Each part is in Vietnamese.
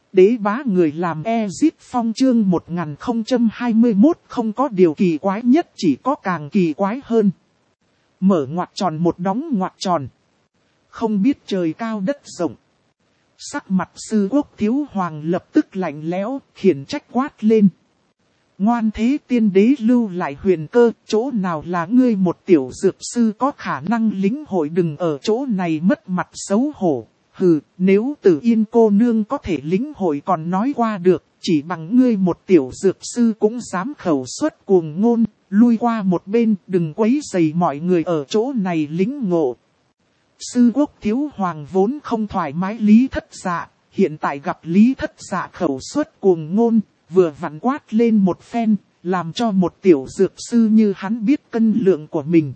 Đế bá người làm Ezit Phong chương 1021 không có điều kỳ quái nhất, chỉ có càng kỳ quái hơn. Mở ngoặc tròn một đóng ngoặc tròn. Không biết trời cao đất rộng. Sắc mặt Sư Quốc Thiếu Hoàng lập tức lạnh lẽo, khiển trách quát lên. Ngoan thế tiên đế lưu lại huyền cơ, chỗ nào là ngươi một tiểu dược sư có khả năng lĩnh hội, đừng ở chỗ này mất mặt xấu hổ. Hừ, nếu Tử Yên cô nương có thể lĩnh hội còn nói qua được, chỉ bằng ngươi một tiểu dược sư cũng dám khẩu xuất cuồng ngôn, lui qua một bên, đừng quấy rầy mọi người ở chỗ này lĩnh ngộ. Sư Quốc Thiếu Hoàng vốn không thoải mái Lý Thất Dạ, hiện tại gặp Lý Thất Dạ khẩu xuất cuồng ngôn, vừa vặn quát lên một phen, làm cho một tiểu dược sư như hắn biết cân lượng của mình.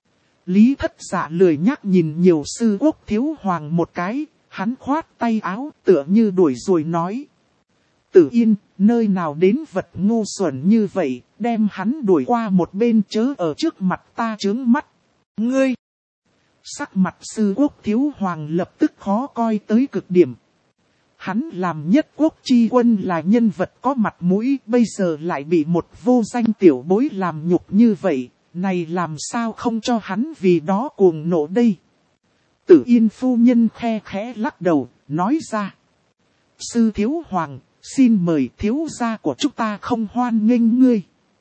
Lý Thất Dạ lười nhắc nhìn nhiều Sư Quốc Thiếu Hoàng một cái, hắn khoát tay áo tựa như đuổi rồi nói. Tử Yên, nơi nào đến vật ngu xuẩn như vậy, đem hắn đuổi qua một bên, chớ ở trước mặt ta chướng mắt. Ngươi! Sắc mặt Sư Quốc Thiếu Hoàng lập tức khó coi tới cực điểm. Hắn làm nhất quốc chi quân là nhân vật có mặt mũi, bây giờ lại bị một vô danh tiểu bối làm nhục như vậy, này làm sao không cho hắn vì đó cuồng nộ đây. Tử Yên phu nhân khe khẽ lắc đầu, nói ra. Sư Thiếu Hoàng, xin mời thiếu gia của chúng ta không hoan nghênh ngươi.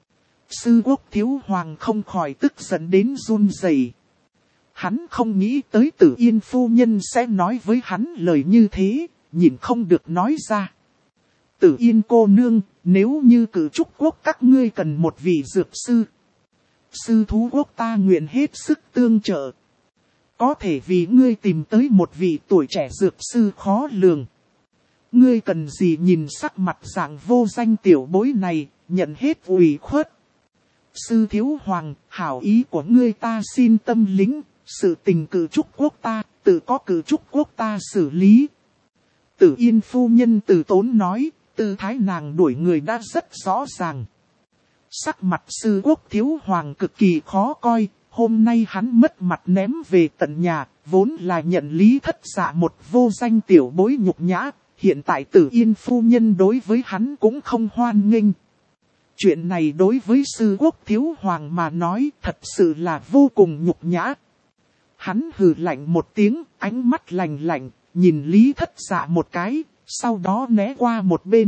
Sư Quốc Thiếu Hoàng không khỏi tức giận đến run rẩy. Hắn không nghĩ tới Tử Yên phu nhân sẽ nói với hắn lời như thế, nhìn không được nói ra. Tử Yên cô nương, nếu như Cử Trúc quốc các ngươi cần một vị dược sư, Sư Thú quốc ta nguyện hết sức tương trợ. Có thể vì ngươi tìm tới một vị tuổi trẻ dược sư khó lường. Ngươi cần gì nhìn sắc mặt dạng vô danh tiểu bối này, nhận hết ủy khuất. Sư Thiếu Hoàng, hảo ý của ngươi ta xin tâm lĩnh, sự tình Cử Trúc quốc ta, tự có Cử Trúc quốc ta xử lý. Tử Yên phu nhân từ tốn nói, tư thái nàng đuổi người đã rất rõ ràng. Sắc mặt Sư Quốc Thiếu Hoàng cực kỳ khó coi, hôm nay hắn mất mặt ném về tận nhà, vốn là nhận Lý Thất Dạ một vô danh tiểu bối nhục nhã, hiện tại Tử Yên phu nhân đối với hắn cũng không hoan nghênh. Chuyện này đối với Sư Quốc Thiếu Hoàng mà nói thật sự là vô cùng nhục nhã. Hắn hừ lạnh một tiếng, ánh mắt lạnh lạnh, nhìn Lý Thất Dạ một cái, sau đó né qua một bên.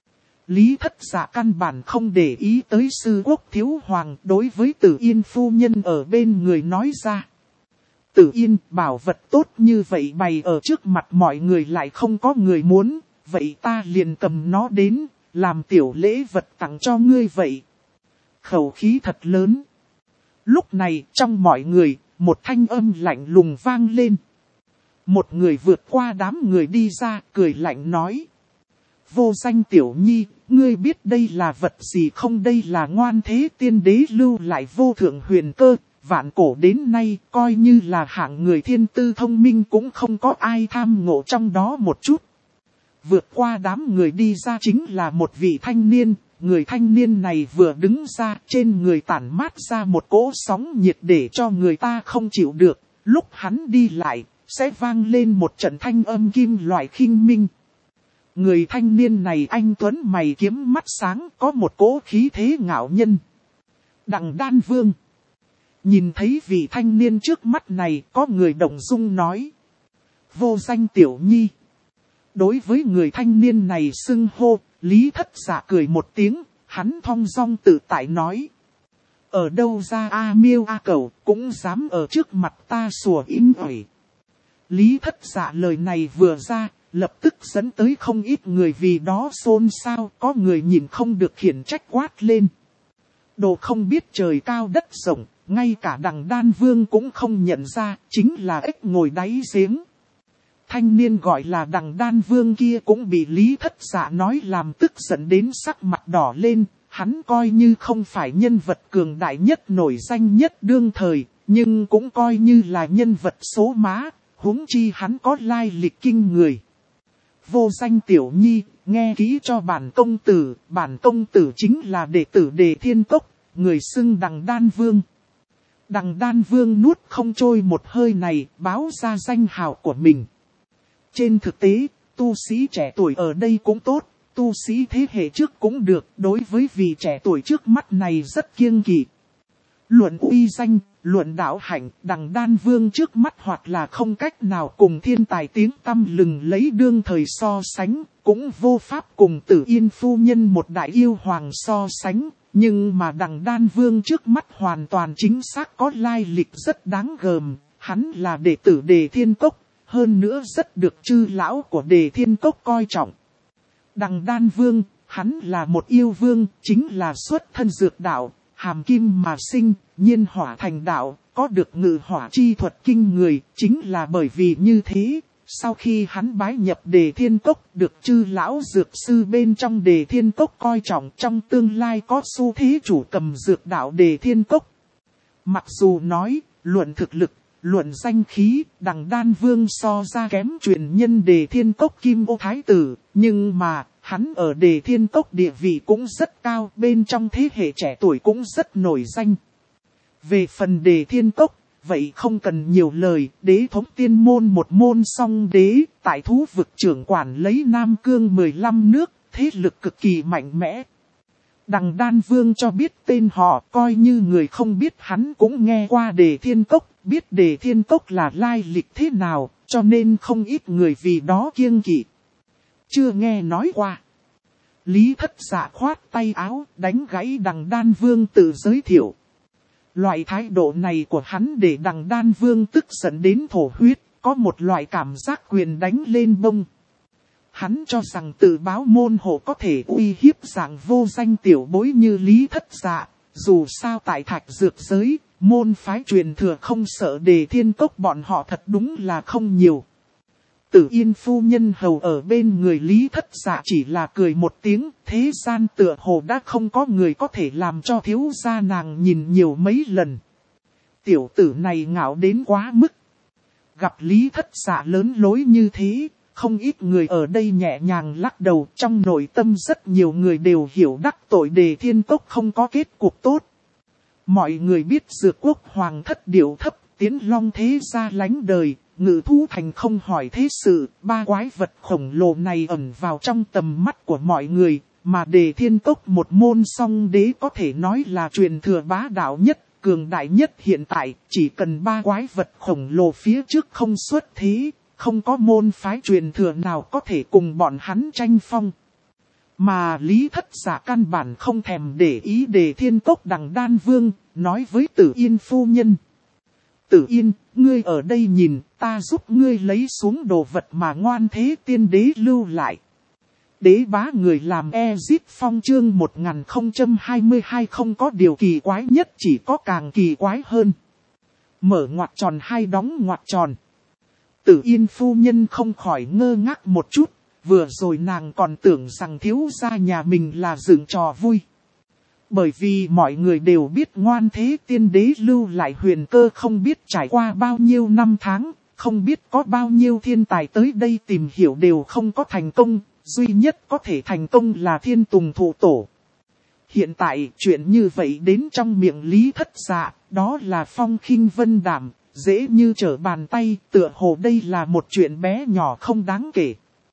Lý Thất Dạ căn bản không để ý tới Sư Quốc Thiếu Hoàng, đối với Tử Yên phu nhân ở bên người nói ra. Tử Yên, bảo vật tốt như vậy bày ở trước mặt mọi người lại không có người muốn, vậy ta liền cầm nó đến, làm tiểu lễ vật tặng cho ngươi vậy. Khẩu khí thật lớn. Lúc này trong mọi người, một thanh âm lạnh lùng vang lên. Một người vượt qua đám người đi ra, cười lạnh nói. Vô danh tiểu nhi, ngươi biết đây là vật gì không? Đây là ngoan thế tiên đế lưu lại vô thượng huyền cơ, vạn cổ đến nay coi như là hạng người thiên tư thông minh cũng không có ai tham ngộ trong đó một chút. Vượt qua đám người đi ra chính là một vị thanh niên, người thanh niên này vừa đứng ra trên người tản mát ra một cỗ sóng nhiệt để cho người ta không chịu được, lúc hắn đi lại sẽ vang lên một trận thanh âm kim loại khinh minh. Người thanh niên này anh tuấn mày kiếm mắt sáng, có một cỗ khí thế ngạo nhân. Đằng Đan Vương. Nhìn thấy vị thanh niên trước mắt này, có người động dung nói. Vô danh tiểu nhi. Đối với người thanh niên này xưng hô, Lý Thất Dạ cười một tiếng, hắn thong dong tự tại nói. Ở đâu ra A Miêu A Cẩu, cũng dám ở trước mặt ta sủa im ỏi. Lý Thất Dạ lời này vừa ra, lập tức dẫn tới không ít người vì đó xôn xao, có người nhìn không được khiển trách quát lên. Đồ không biết trời cao đất rộng, ngay cả Đằng Đan Vương cũng không nhận ra, chính là ếch ngồi đáy giếng. Thanh niên gọi là Đằng Đan Vương kia cũng bị Lý Thất Dạ nói làm tức giận đến sắc mặt đỏ lên, hắn coi như không phải nhân vật cường đại nhất nổi danh nhất đương thời, nhưng cũng coi như là nhân vật số má, huống chi hắn có lai lịch kinh người. Vô danh tiểu nhi, nghe kỹ cho bản công tử chính là đệ tử Đề Thiên Cốc, người xưng Đằng Đan Vương. Đằng Đan Vương nuốt không trôi một hơi này, báo ra danh hào của mình. Trên thực tế, tu sĩ trẻ tuổi ở đây cũng tốt, tu sĩ thế hệ trước cũng được, đối với vị trẻ tuổi trước mắt này rất kiêng kỵ. Luận uy danh, luận đạo hạnh, Đằng Đan Vương trước mắt hoặc là không cách nào cùng thiên tài tiếng tăm lừng lấy đương thời so sánh, cũng vô pháp cùng Tử Yên phu nhân một đại yêu hoàng so sánh, nhưng mà Đằng Đan Vương trước mắt hoàn toàn chính xác có lai lịch rất đáng gờm, hắn là đệ tử Đề Thiên Cốc, hơn nữa rất được chư lão của Đề Thiên Cốc coi trọng. Đằng Đan Vương, hắn là một yêu vương, chính là xuất thân dược đạo, hàm kim mà sinh, nhiên hỏa thành đạo, có được ngự hỏa chi thuật kinh người, chính là bởi vì như thế, sau khi hắn bái nhập Đề Thiên Cốc, được chư lão dược sư bên trong Đề Thiên Cốc coi trọng, trong tương lai có xu thế chủ cầm dược đạo Đề Thiên Cốc. Mặc dù nói, luận thực lực, luận danh khí, Đằng Đan Vương so ra kém truyền nhân Đề Thiên Cốc Kim Ô Thái Tử, nhưng mà, hắn ở Đề Thiên Cốc địa vị cũng rất cao, bên trong thế hệ trẻ tuổi cũng rất nổi danh. Về phần Đề Thiên Cốc, vậy không cần nhiều lời, đế thống tiên môn một môn song đế, tại thú vực trưởng quản lấy Nam Cương 15 nước, thế lực cực kỳ mạnh mẽ. Đằng Đan Vương cho biết tên họ, coi như người không biết hắn cũng nghe qua Đề Thiên Cốc, biết Đề Thiên Cốc là lai lịch thế nào, cho nên không ít người vì đó kiêng kỵ. Chưa nghe nói qua. Lý Thất Dạ khoát tay áo, đánh gãy Đằng Đan Vương tự giới thiệu. Loại thái độ này của hắn để Đằng Đan Vương tức giận đến thổ huyết, có một loại cảm giác quyền đánh lên bông. Hắn cho rằng tự báo môn hộ có thể uy hiếp dạng vô danh tiểu bối như Lý Thất Dạ, dù sao tại Thạch Dược giới, môn phái truyền thừa không sợ Đề Thiên Cốc bọn họ thật đúng là không nhiều. Tử Yên phu nhân hầu ở bên người Lý Thất Dạ chỉ là cười một tiếng, thế gian tựa hồ đã không có người có thể làm cho thiếu gia nàng nhìn nhiều mấy lần. Tiểu tử này ngạo đến quá mức. Gặp Lý Thất Dạ lớn lối như thế, không ít người ở đây nhẹ nhàng lắc đầu, trong nội tâm rất nhiều người đều hiểu đắc tội Đề Thiên Cốc không có kết cục tốt. Mọi người biết Dược Quốc hoàng thất điệu thấp, Tiến Long thế gia lánh đời, Ngự Thú Thành không hỏi thế sự, ba quái vật khổng lồ này ẩn vào trong tầm mắt của mọi người, mà Đề Thiên Cốc một môn song đế có thể nói là truyền thừa bá đạo nhất, cường đại nhất hiện tại, chỉ cần ba quái vật khổng lồ phía trước không xuất thế, không có môn phái truyền thừa nào có thể cùng bọn hắn tranh phong. Mà Lý Thất Dạ căn bản không thèm để ý Đề Thiên Cốc Đằng Đan Vương, nói với Tử Yên phu nhân. Tử Yên, ngươi ở đây nhìn, ta giúp ngươi lấy xuống đồ vật mà Ngoan Thế Tiên Đế lưu lại. Đế bá người làm Ezit Phong chương 1022 không có điều kỳ quái nhất, chỉ có càng kỳ quái hơn. Mở ngoặc tròn hay đóng ngoặc tròn. Tử Yên phu nhân không khỏi ngơ ngác một chút, vừa rồi nàng còn tưởng rằng thiếu gia nhà mình là dựng trò vui. Bởi vì mọi người đều biết Ngoan Thế Tiên Đế lưu lại huyền cơ không biết trải qua bao nhiêu năm tháng, không biết có bao nhiêu thiên tài tới đây tìm hiểu đều không có thành công, duy nhất có thể thành công là Thiên Tùng Thụ Tổ. Hiện tại chuyện như vậy đến trong miệng Lý Thất Dạ, đó là phong khinh vân đảm, dễ như trở bàn tay, tựa hồ đây là một chuyện bé nhỏ không đáng kể.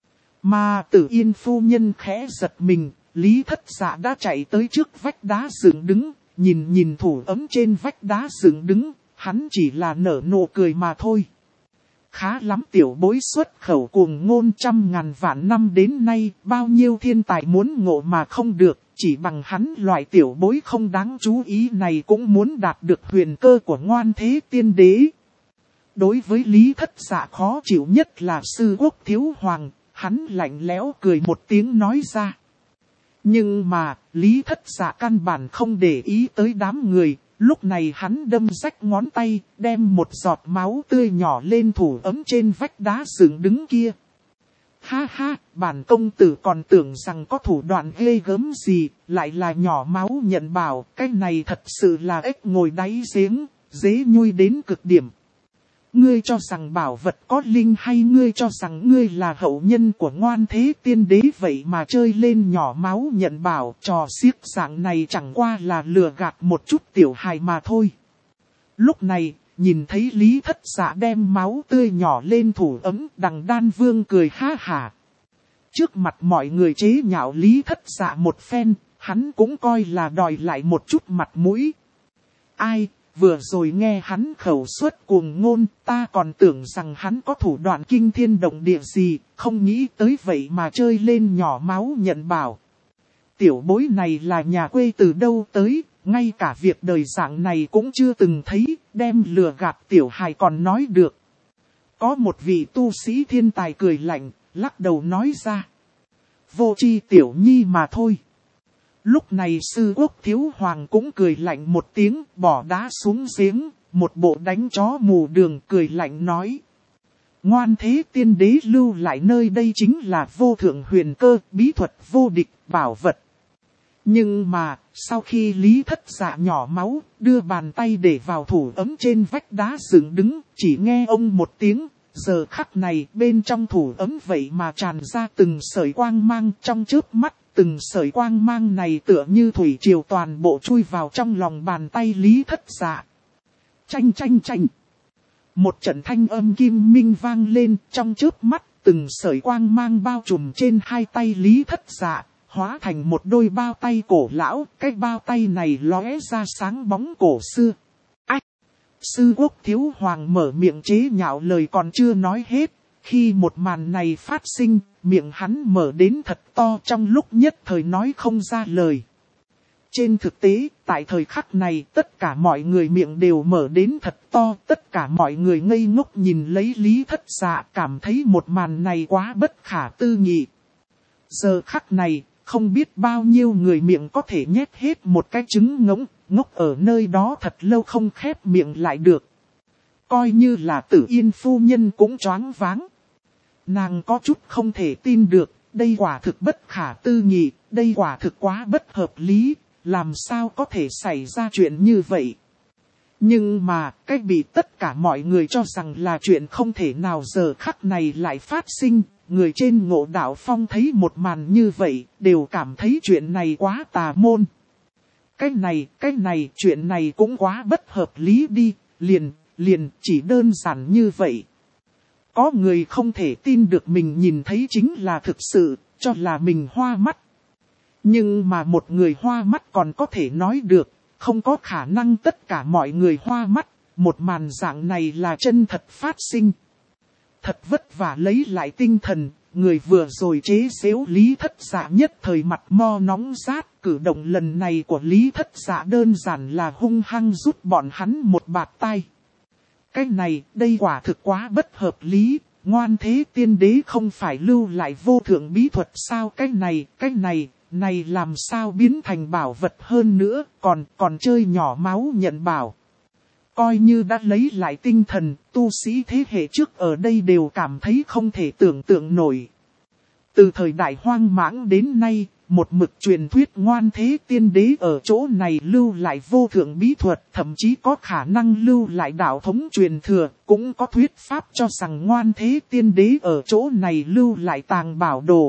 Mà Tử Yên phu nhân khẽ giật mình, Lý Thất Dạ đã chạy tới trước vách đá dựng đứng, nhìn thủ ấm trên vách đá dựng đứng, hắn chỉ là nở nụ cười mà thôi. Khá lắm tiểu bối xuất khẩu cuồng ngôn trăm ngàn vạn năm đến nay, bao nhiêu thiên tài muốn ngộ mà không được, chỉ bằng hắn loại tiểu bối không đáng chú ý này cũng muốn đạt được huyền cơ của Ngoan Thế Tiên Đế. Đối với Lý Thất Dạ khó chịu nhất là Sư Quốc Thiếu Hoàng, hắn lạnh lẽo cười một tiếng nói ra. Nhưng mà, Lý Thất Dạ căn bản không để ý tới đám người, lúc này hắn đâm rách ngón tay, đem một giọt máu tươi nhỏ lên thủ ấm trên vách đá dựng đứng kia. Ha ha, bản công tử còn tưởng rằng có thủ đoạn ghê gớm gì, lại là nhỏ máu nhận bảo, cái này thật sự là ếch ngồi đáy giếng, dễ nhui đến cực điểm. Ngươi cho rằng bảo vật có linh hay ngươi cho rằng ngươi là hậu nhân của Ngoan Thế Tiên Đế vậy mà chơi lên nhỏ máu nhận bảo, trò xiếc dạng này chẳng qua là lừa gạt một chút tiểu hài mà thôi. Lúc này, nhìn thấy Lý Thất Dạ đem máu tươi nhỏ lên thủ ấm, Đằng Đan Vương cười ha hả. Trước mặt mọi người chế nhạo Lý Thất Dạ một phen, hắn cũng coi là đòi lại một chút mặt mũi. Ai, vừa rồi nghe hắn khẩu suất cuồng ngôn, ta còn tưởng rằng hắn có thủ đoạn kinh thiên động địa gì, không nghĩ tới vậy mà chơi lên nhỏ máu nhận bảo. Tiểu bối này là nhà quê từ đâu tới, ngay cả việc đời dạng này cũng chưa từng thấy, đem lừa gạt tiểu hài còn nói được. Có một vị tu sĩ thiên tài cười lạnh, lắc đầu nói ra. Vô tri tiểu nhi mà thôi. Lúc này sư quốc thiếu hoàng cũng cười lạnh một tiếng, bỏ đá xuống giếng, một bộ đánh chó mù đường cười lạnh nói. Ngoan thế tiên đế lưu lại nơi đây chính là vô thượng huyền cơ, bí thuật vô địch, bảo vật. Nhưng mà, sau khi Lý Thất Dạ nhỏ máu, đưa bàn tay để vào thủ ấm trên vách đá dựng đứng, chỉ nghe ông một tiếng, giờ khắc này bên trong thủ ấm vậy mà tràn ra từng sợi quang mang trong chớp mắt, từng sợi quang mang này tựa như thủy triều toàn bộ chui vào trong lòng bàn tay Lý Thất Dạ. Chanh chanh chanh. Một trận thanh âm kim minh vang lên trong chớp mắt, từng sợi quang mang bao trùm trên hai tay Lý Thất Dạ. Hóa thành một đôi bao tay cổ lão, cái bao tay này lóe ra sáng bóng cổ xưa. Ách! Sư quốc thiếu hoàng mở miệng chế nhạo lời còn chưa nói hết. Khi một màn này phát sinh, miệng hắn mở đến thật to trong lúc nhất thời nói không ra lời. Trên thực tế, tại thời khắc này tất cả mọi người miệng đều mở đến thật to. Tất cả mọi người ngây ngốc nhìn lấy Lý Thất Dạ cảm thấy một màn này quá bất khả tư nghị. Giờ khắc này, không biết bao nhiêu người miệng có thể nhét hết một cái trứng ngỗng, ngốc ở nơi đó thật lâu không khép miệng lại được. Coi như là Tử Yên phu nhân cũng choáng váng. Nàng có chút không thể tin được, đây quả thực bất khả tư nghị, đây quả thực quá bất hợp lý, làm sao có thể xảy ra chuyện như vậy. Nhưng mà, cái bị tất cả mọi người cho rằng là chuyện không thể nào giờ khắc này lại phát sinh. Người trên Ngộ Đạo Phong thấy một màn như vậy, đều cảm thấy chuyện này quá tà môn. Cái này, chuyện này cũng quá bất hợp lý đi, liền, chỉ đơn giản như vậy. Có người không thể tin được mình nhìn thấy chính là thực sự, cho là mình hoa mắt. Nhưng mà một người hoa mắt còn có thể nói được, không có khả năng tất cả mọi người hoa mắt, một màn dạng này là chân thật phát sinh. Thật vất vả lấy lại tinh thần, người vừa rồi chế giễu Lý Thất Dạ nhất thời mặt mo nóng rát, cử động lần này của Lý Thất Dạ đơn giản là hung hăng rút bọn hắn một bạt tay. Cái này, đây quả thực quá bất hợp lý, ngoan thế tiên đế không phải lưu lại vô thượng bí thuật sao? Cái này làm sao biến thành bảo vật hơn nữa, còn chơi nhỏ máu nhận bảo. Coi như đã lấy lại tinh thần, tu sĩ thế hệ trước ở đây đều cảm thấy không thể tưởng tượng nổi. Từ thời đại hoang mãng đến nay, một mực truyền thuyết ngoan thế tiên đế ở chỗ này lưu lại vô thượng bí thuật, thậm chí có khả năng lưu lại đạo thống truyền thừa, cũng có thuyết pháp cho rằng ngoan thế tiên đế ở chỗ này lưu lại tàng bảo đồ.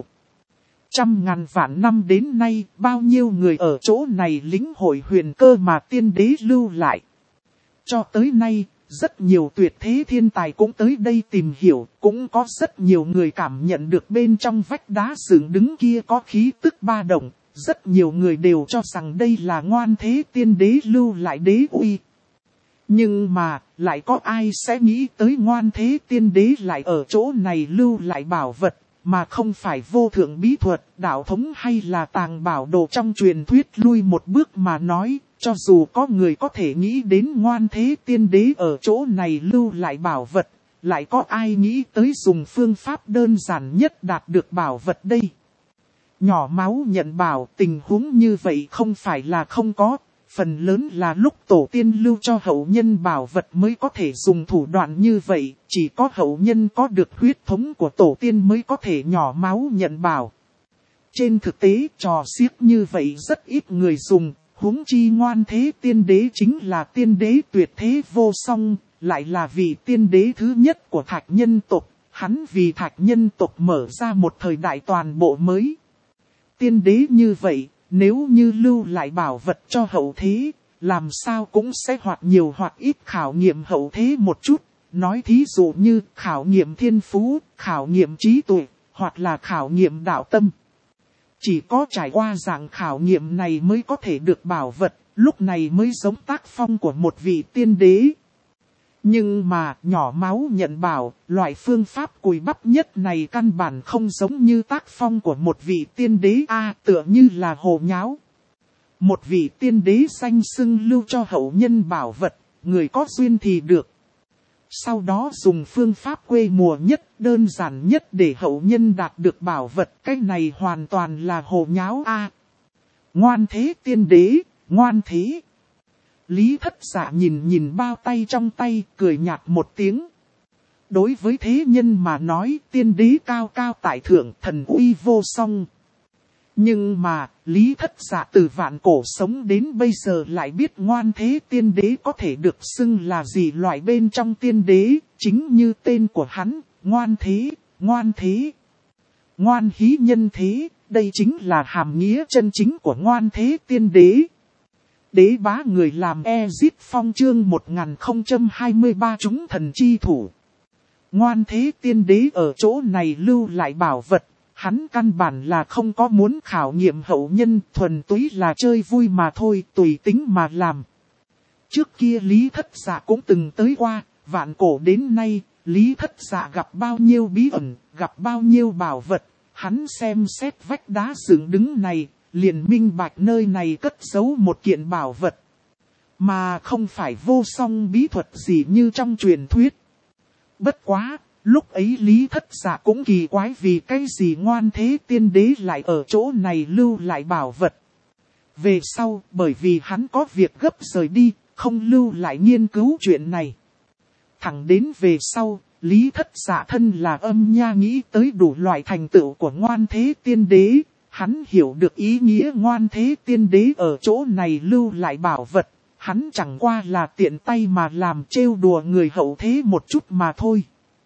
Trăm ngàn vạn năm đến nay, bao nhiêu người ở chỗ này lĩnh hội huyền cơ mà tiên đế lưu lại. Cho tới nay, rất nhiều tuyệt thế thiên tài cũng tới đây tìm hiểu, cũng có rất nhiều người cảm nhận được bên trong vách đá dựng đứng kia có khí tức ba động, rất nhiều người đều cho rằng đây là ngoan thế tiên đế lưu lại đế uy. Nhưng mà, lại có ai sẽ nghĩ tới ngoan thế tiên đế lại ở chỗ này lưu lại bảo vật, mà không phải vô thượng bí thuật, đạo thống hay là tàng bảo đồ trong truyền thuyết. Lui một bước mà nói, cho dù có người có thể nghĩ đến ngoan thế tiên đế ở chỗ này lưu lại bảo vật, lại có ai nghĩ tới dùng phương pháp đơn giản nhất đạt được bảo vật đây. Nhỏ máu nhận bảo, tình huống như vậy không phải là không có, phần lớn là lúc tổ tiên lưu cho hậu nhân bảo vật mới có thể dùng thủ đoạn như vậy, chỉ có hậu nhân có được huyết thống của tổ tiên mới có thể nhỏ máu nhận bảo. Trên thực tế, trò xiếc như vậy rất ít người dùng, huống chi ngoan thế tiên đế chính là tiên đế tuyệt thế vô song, lại là vị tiên đế thứ nhất của Thạch nhân tộc, hắn vì Thạch nhân tộc mở ra một thời đại toàn bộ mới. Tiên đế như vậy, nếu như lưu lại bảo vật cho hậu thế, làm sao cũng sẽ hoặc nhiều hoặc ít khảo nghiệm hậu thế một chút. Nói thí dụ như khảo nghiệm thiên phú, khảo nghiệm trí tuệ, hoặc là khảo nghiệm đạo tâm. Chỉ có trải qua dạng khảo nghiệm này mới có thể được bảo vật, lúc này mới giống tác phong của một vị tiên đế. Nhưng mà nhỏ máu nhận bảo, loại phương pháp cùi bắp nhất này căn bản không giống như tác phong của một vị tiên đế tựa như là hồ nháo. Một vị tiên đế danh xưng lưu cho hậu nhân bảo vật, người có duyên thì được. Sau đó dùng phương pháp quê mùa nhất, đơn giản nhất để hậu nhân đạt được bảo vật, cái này hoàn toàn là hồ nháo Ngoan thế tiên đế, ngoan thế. Lý Thất Dạ nhìn bao tay trong tay, cười nhạt một tiếng. Đối với thế nhân mà nói, tiên đế cao cao tại thượng, thần uy vô song. Nhưng mà, Lý Thất Dạ từ vạn cổ sống đến bây giờ lại biết ngoan thế tiên đế có thể được xưng là gì loại bên trong tiên đế, chính như tên của hắn, ngoan thế, ngoan thế. Ngoan hí nhân thế, đây chính là hàm nghĩa chân chính của ngoan thế tiên đế. Đế bá người làm Ezit Phong chương 1023 chúng thần chi thủ. Ngoan thế tiên đế ở chỗ này lưu lại bảo vật, hắn căn bản là không có muốn khảo nghiệm hậu nhân, thuần túy là chơi vui mà thôi, tùy tính mà làm. Trước kia Lý Thất Dạ cũng từng tới qua, vạn cổ đến nay, Lý Thất Dạ gặp bao nhiêu bí ẩn, gặp bao nhiêu bảo vật, hắn xem xét vách đá dựng đứng này, liền minh bạch nơi này cất giấu một kiện bảo vật. Mà không phải vô song bí thuật gì như trong truyền thuyết. Bất quá, lúc ấy Lý Thất Dạ cũng kỳ quái vì cái gì ngoan thế tiên đế lại ở chỗ này lưu lại bảo vật. Về sau, bởi vì hắn có việc gấp rời đi, không lưu lại nghiên cứu chuyện này. Thẳng đến về sau, Lý Thất Dạ thân là âm nha nghĩ tới đủ loại thành tựu của ngoan thế tiên đế. Hắn hiểu được ý nghĩa ngoan thế tiên đế ở chỗ này lưu lại bảo vật. Hắn chẳng qua là tiện tay mà làm trêu đùa người hậu thế một chút mà thôi.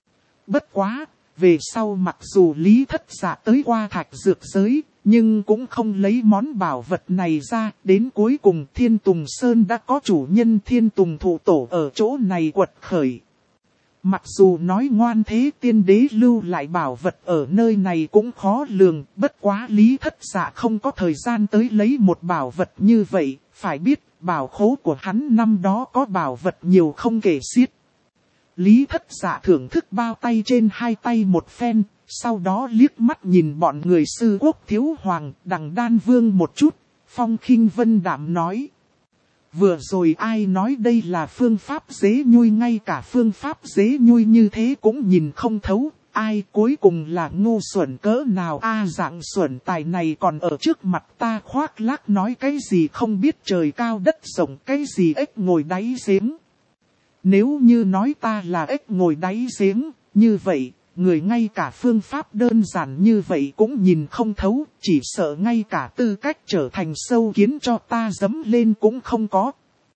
Bất quá, về sau mặc dù Lý Thất Dạ tới qua thạch dược giới, nhưng cũng không lấy món bảo vật này ra. Đến cuối cùng Thiên Tùng Sơn đã có chủ nhân Thiên Tùng Thụ Tổ ở chỗ này quật khởi. Mặc dù nói ngoan thế tiên đế lưu lại bảo vật ở nơi này cũng khó lường, bất quá Lý Thất Dạ không có thời gian tới lấy một bảo vật như vậy, phải biết bảo khố của hắn năm đó có bảo vật nhiều không kể xiết. Lý Thất Dạ thưởng thức bao tay trên hai tay một phen, sau đó liếc mắt nhìn bọn người Sư Quốc Thiếu Hoàng, Đằng Đan Vương một chút, phong khinh vân đạm nói. Vừa rồi ai nói đây là phương pháp dế nhui, ngay cả phương pháp dế nhui như thế cũng nhìn không thấu, ai cuối cùng là ngu xuẩn cỡ nào dạng xuẩn tài này còn ở trước mặt ta khoác lác nói cái gì không biết trời cao đất rộng, cái gì ếch ngồi đáy giếng. Nếu như nói ta là ếch ngồi đáy giếng, như vậy, người ngay cả phương pháp đơn giản như vậy cũng nhìn không thấu, chỉ sợ ngay cả tư cách trở thành sâu kiến cho ta dẫm lên cũng không có.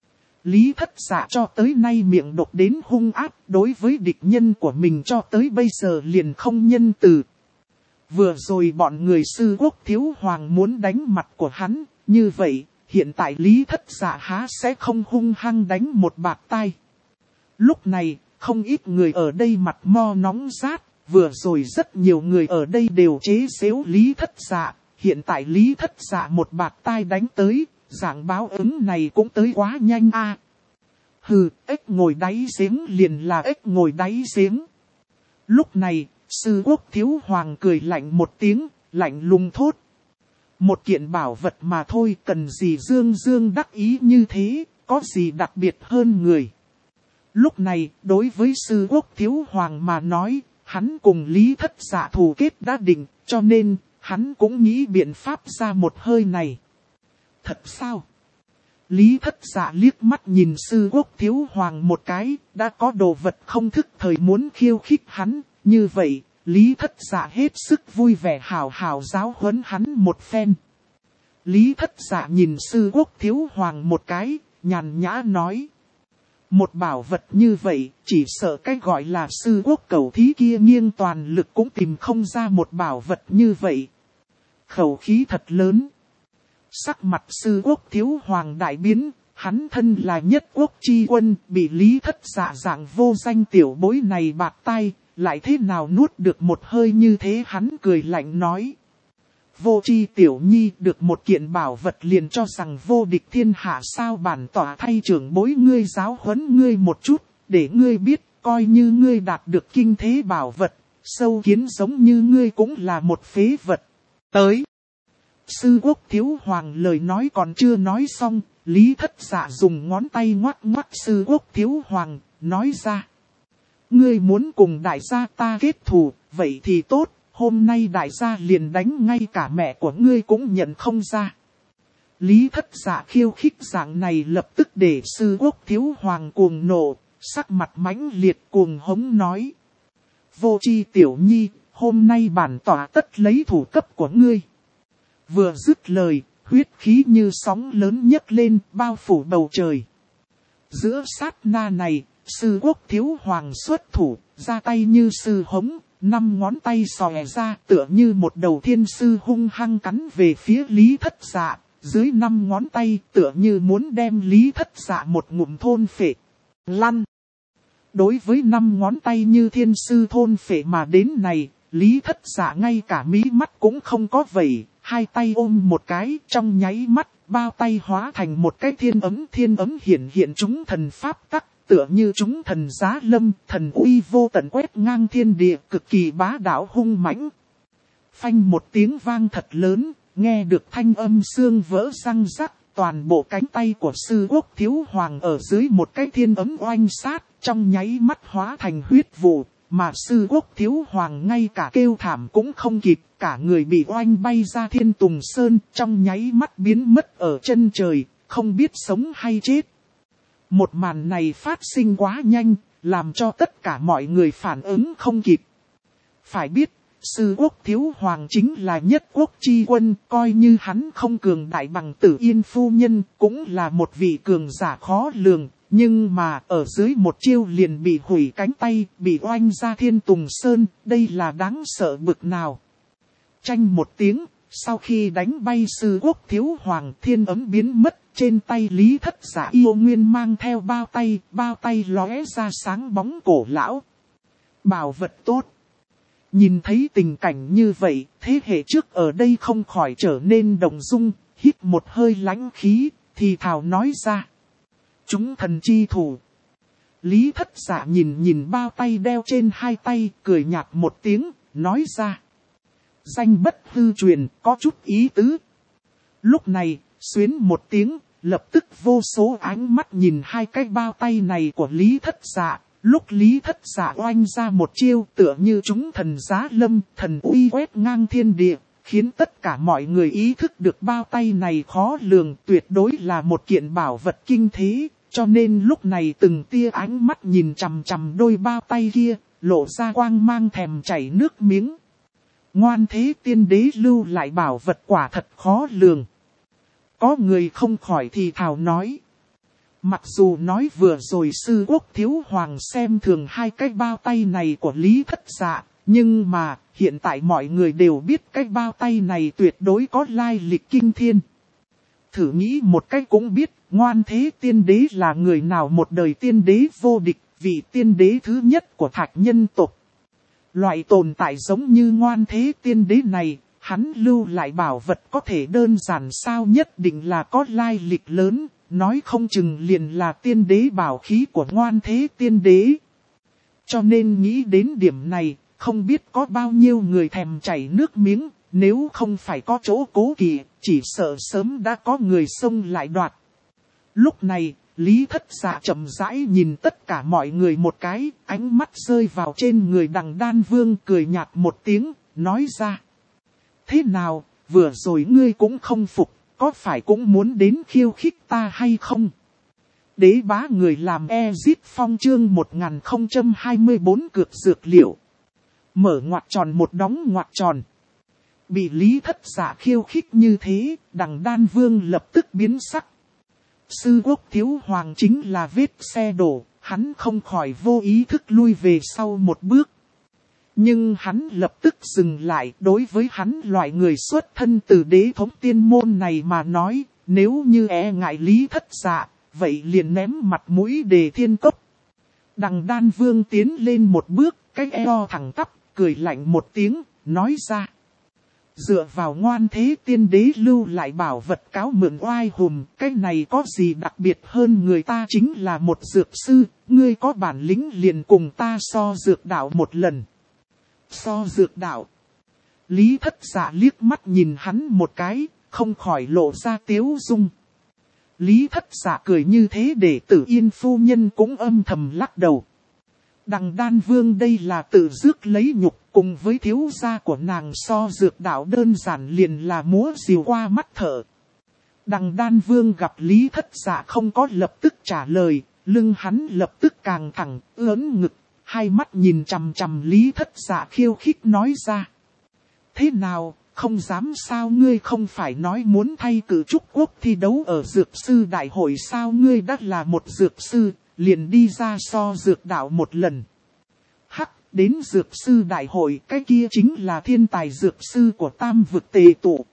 Lý Thất Dạ cho tới nay miệng độc đến hung ác, đối với địch nhân của mình cho tới bây giờ liền không nhân từ. Vừa rồi bọn người Sư Quốc Thiếu Hoàng muốn đánh mặt của hắn, như vậy, hiện tại Lý Thất Dạ há sẽ không hung hăng đánh một bạt tai. Lúc này, không ít người ở đây mặt mo nóng rát, vừa rồi rất nhiều người ở đây đều chế giễu Lý Thất Dạ, hiện tại Lý Thất Dạ một bạt tai đánh tới, dạng báo ứng này cũng tới quá nhanh Hừ, ếch ngồi đáy giếng liền là ếch ngồi đáy giếng. Lúc này, Sư Quốc Thiếu Hoàng cười lạnh một tiếng, lạnh lùng thốt. Một kiện bảo vật mà thôi, cần gì dương dương đắc ý như thế, có gì đặc biệt hơn người. Lúc này, đối với Sư Quốc Thiếu Hoàng mà nói, hắn cùng Lý Thất Dạ thù kết đã định, cho nên, hắn cũng nghĩ biện pháp ra một hơi này. Thật sao? Lý Thất Dạ liếc mắt nhìn Sư Quốc Thiếu Hoàng một cái, đã có đồ vật không thức thời muốn khiêu khích hắn, như vậy, Lý Thất Dạ hết sức vui vẻ hào hào giáo huấn hắn một phen. Lý Thất Dạ nhìn Sư Quốc Thiếu Hoàng một cái, nhàn nhã nói. Một bảo vật như vậy, chỉ sợ cái gọi là Sư Quốc Cẩu Thí kia nghiêng toàn lực cũng tìm không ra một bảo vật như vậy. Khẩu khí thật lớn. Sắc mặt Sư Quốc Thiếu Hoàng đại biến, hắn thân là nhất quốc chi quân, bị Lý Thất Dạ dạng vô danh tiểu bối này bạt tai, lại thế nào nuốt được một hơi như thế, hắn cười lạnh nói. Vô Chi tiểu nhi, được một kiện bảo vật liền cho rằng vô địch thiên hạ sao? Bản tỏa thay trưởng bối ngươi giáo huấn ngươi một chút, để ngươi biết, coi như ngươi đạt được kinh thế bảo vật, sâu kiến giống như ngươi cũng là một phế vật. Tới. Sư Quốc Thiếu Hoàng lời nói còn chưa nói xong, Lý Thất Dạ dùng ngón tay ngoắc ngoắc Sư Quốc Thiếu Hoàng, nói ra. Ngươi muốn cùng đại gia ta kết thù, vậy thì tốt, hôm nay đại gia liền đánh ngay cả mẹ của ngươi cũng nhận không ra. Lý Thất Dạ khiêu khích dạng này lập tức để Sư Quốc Thiếu Hoàng cuồng nộ, sắc mặt mãnh liệt cuồng hống nói. Vô Chi tiểu nhi, hôm nay bản tỏa tất lấy thủ cấp của ngươi. Vừa dứt lời, huyết khí như sóng lớn nhấc lên, bao phủ bầu trời. Giữa sát na này, Sư Quốc Thiếu Hoàng xuất thủ, ra tay như sư hống, 5 ngón tay xòe ra tựa như một đầu thiên sư hung hăng cắn về phía Lý Thất Dạ. Dưới 5 ngón tay tựa như muốn đem Lý Thất Dạ một ngụm thôn phệ. Lăn! Đối với 5 ngón tay như thiên sư thôn phệ mà đến này, Lý Thất Dạ ngay cả mí mắt cũng không có vẩy, 2 tay ôm một cái, trong nháy mắt, bao tay hóa thành một cái thiên ấm hiển hiện chúng thần pháp tắc, tựa như chúng thần giá lâm, thần uy vô tận quét ngang thiên địa, cực kỳ bá đạo hung mãnh. Phanh một tiếng vang thật lớn, nghe được thanh âm xương vỡ răng rắc, toàn bộ cánh tay của Sư Quốc Thiếu Hoàng ở dưới một cái thiên ấm oanh sát, trong nháy mắt hóa thành huyết vụ, mà Sư Quốc Thiếu Hoàng ngay cả kêu thảm cũng không kịp, cả người bị oanh bay ra Thiên Tùng Sơn, trong nháy mắt biến mất ở chân trời, không biết sống hay chết. Một màn này phát sinh quá nhanh, làm cho tất cả mọi người phản ứng không kịp. Phải biết, Sư Quốc Thiếu Hoàng chính là nhất quốc chi quân, coi như hắn không cường đại bằng Tử Yên phu nhân, cũng là một vị cường giả khó lường, nhưng mà ở dưới một chiêu liền bị hủy cánh tay, bị oanh ra Thiên Tùng Sơn, đây là đáng sợ bực nào. Chanh một tiếng, sau khi đánh bay Sư Quốc Thiếu Hoàng, thiên ấm biến mất, trên tay Lý Thất Dạ yêu nguyên mang theo bao tay lóe ra sáng bóng cổ lão. Bảo vật tốt. Nhìn thấy tình cảnh như vậy, thế hệ trước ở đây không khỏi trở nên động dung, hít một hơi lãnh khí, thì thào nói ra. Chúng thần chi thủ. Lý Thất Dạ nhìn bao tay đeo trên 2 tay, cười nhạt một tiếng, nói ra. Danh bất hư truyền, có chút ý tứ. Lúc này, xuyến một tiếng, lập tức vô số ánh mắt nhìn 2 cái bao tay này của Lý Thất Dạ. Lúc Lý Thất Dạ oanh ra một chiêu tựa như chúng thần giá lâm, thần uy quét ngang thiên địa, khiến tất cả mọi người ý thức được bao tay này khó lường, tuyệt đối là một kiện bảo vật kinh thế, cho nên lúc này từng tia ánh mắt nhìn chằm chằm đôi bao tay kia, lộ ra quang mang thèm chảy nước miếng. Ngoan Thế Tiên Đế lưu lại bảo vật quả thật khó lường. Có người không khỏi thì thào nói. Mặc dù nói vừa rồi Sư Quốc Thiếu Hoàng xem thường 2 cái bao tay này của Lý Thất Dạ, nhưng mà hiện tại mọi người đều biết cái bao tay này tuyệt đối có lai lịch kinh thiên. Thử nghĩ một cách cũng biết, Ngoan Thế Tiên Đế là người nào, một đời tiên đế vô địch, vị tiên đế thứ nhất của Thạch nhân tộc. Loại tồn tại giống như Ngoan Thế Tiên Đế này, hắn lưu lại bảo vật có thể đơn giản sao, nhất định là có lai lịch lớn, nói không chừng liền là tiên đế bảo khí của Ngoan Thế Tiên Đế. Cho nên nghĩ đến điểm này, không biết có bao nhiêu người thèm chảy nước miếng, nếu không phải có chỗ cố kỵ, chỉ sợ sớm đã có người xông lại đoạt. Lúc này, Lý Thất Dạ chậm rãi nhìn tất cả mọi người một cái, ánh mắt rơi vào trên người Đằng Đan Vương, cười nhạt một tiếng, nói ra. Thế nào, vừa rồi ngươi cũng không phục, có phải cũng muốn đến khiêu khích ta hay không? Đế bá người làm Ezit Phong chương 1024 cược dược liệu. Mở ngoặc tròn một đóng ngoặc tròn. Bị Lý Thất Dạ khiêu khích như thế, Đằng Đan Vương lập tức biến sắc. Sư Quốc Thiếu Hoàng chính là vết xe đổ, hắn không khỏi vô ý thức lui về sau một bước. Nhưng hắn lập tức dừng lại, đối với hắn loại người xuất thân từ đế thống tiên môn này mà nói, nếu như e ngại Lý Thất Dạ, vậy liền ném mặt mũi Đề Thiên Cốc. Đằng Đan Vương tiến lên một bước, cái eo thẳng tắp, cười lạnh một tiếng, nói ra. Dựa vào ngoan thế tiên đế lưu lại bảo vật cáo mượn oai hùng, cái này có gì đặc biệt hơn người ta chính là một dược sư, ngươi có bản lĩnh liền cùng ta so dược đạo một lần. So dược đạo. Lý Thất Dạ liếc mắt nhìn hắn một cái, không khỏi lộ ra tiếu dung. Lý Thất Dạ cười như thế để Tử Yên phu nhân cũng âm thầm lắc đầu. Đằng Đan Vương đây là tự rước lấy nhục, cùng với thiếu gia của nàng so dược đạo đơn giản liền là múa rìu qua mắt thợ. Đằng Đan Vương gặp Lý Thất Dạ không có lập tức trả lời, lưng hắn lập tức càng thẳng, ưỡn ngực, hai mắt nhìn chằm chằm Lý Thất Dạ khiêu khích nói ra. Thế nào, không dám sao, ngươi không phải nói muốn thay cử trúc quốc thi đấu ở dược sư đại hội sao, ngươi đã là một dược sư, liền đi ra so dược đạo một lần. Hắc, đến dược sư đại hội, cái kia chính là thiên tài dược sư của tam vực tề tụ.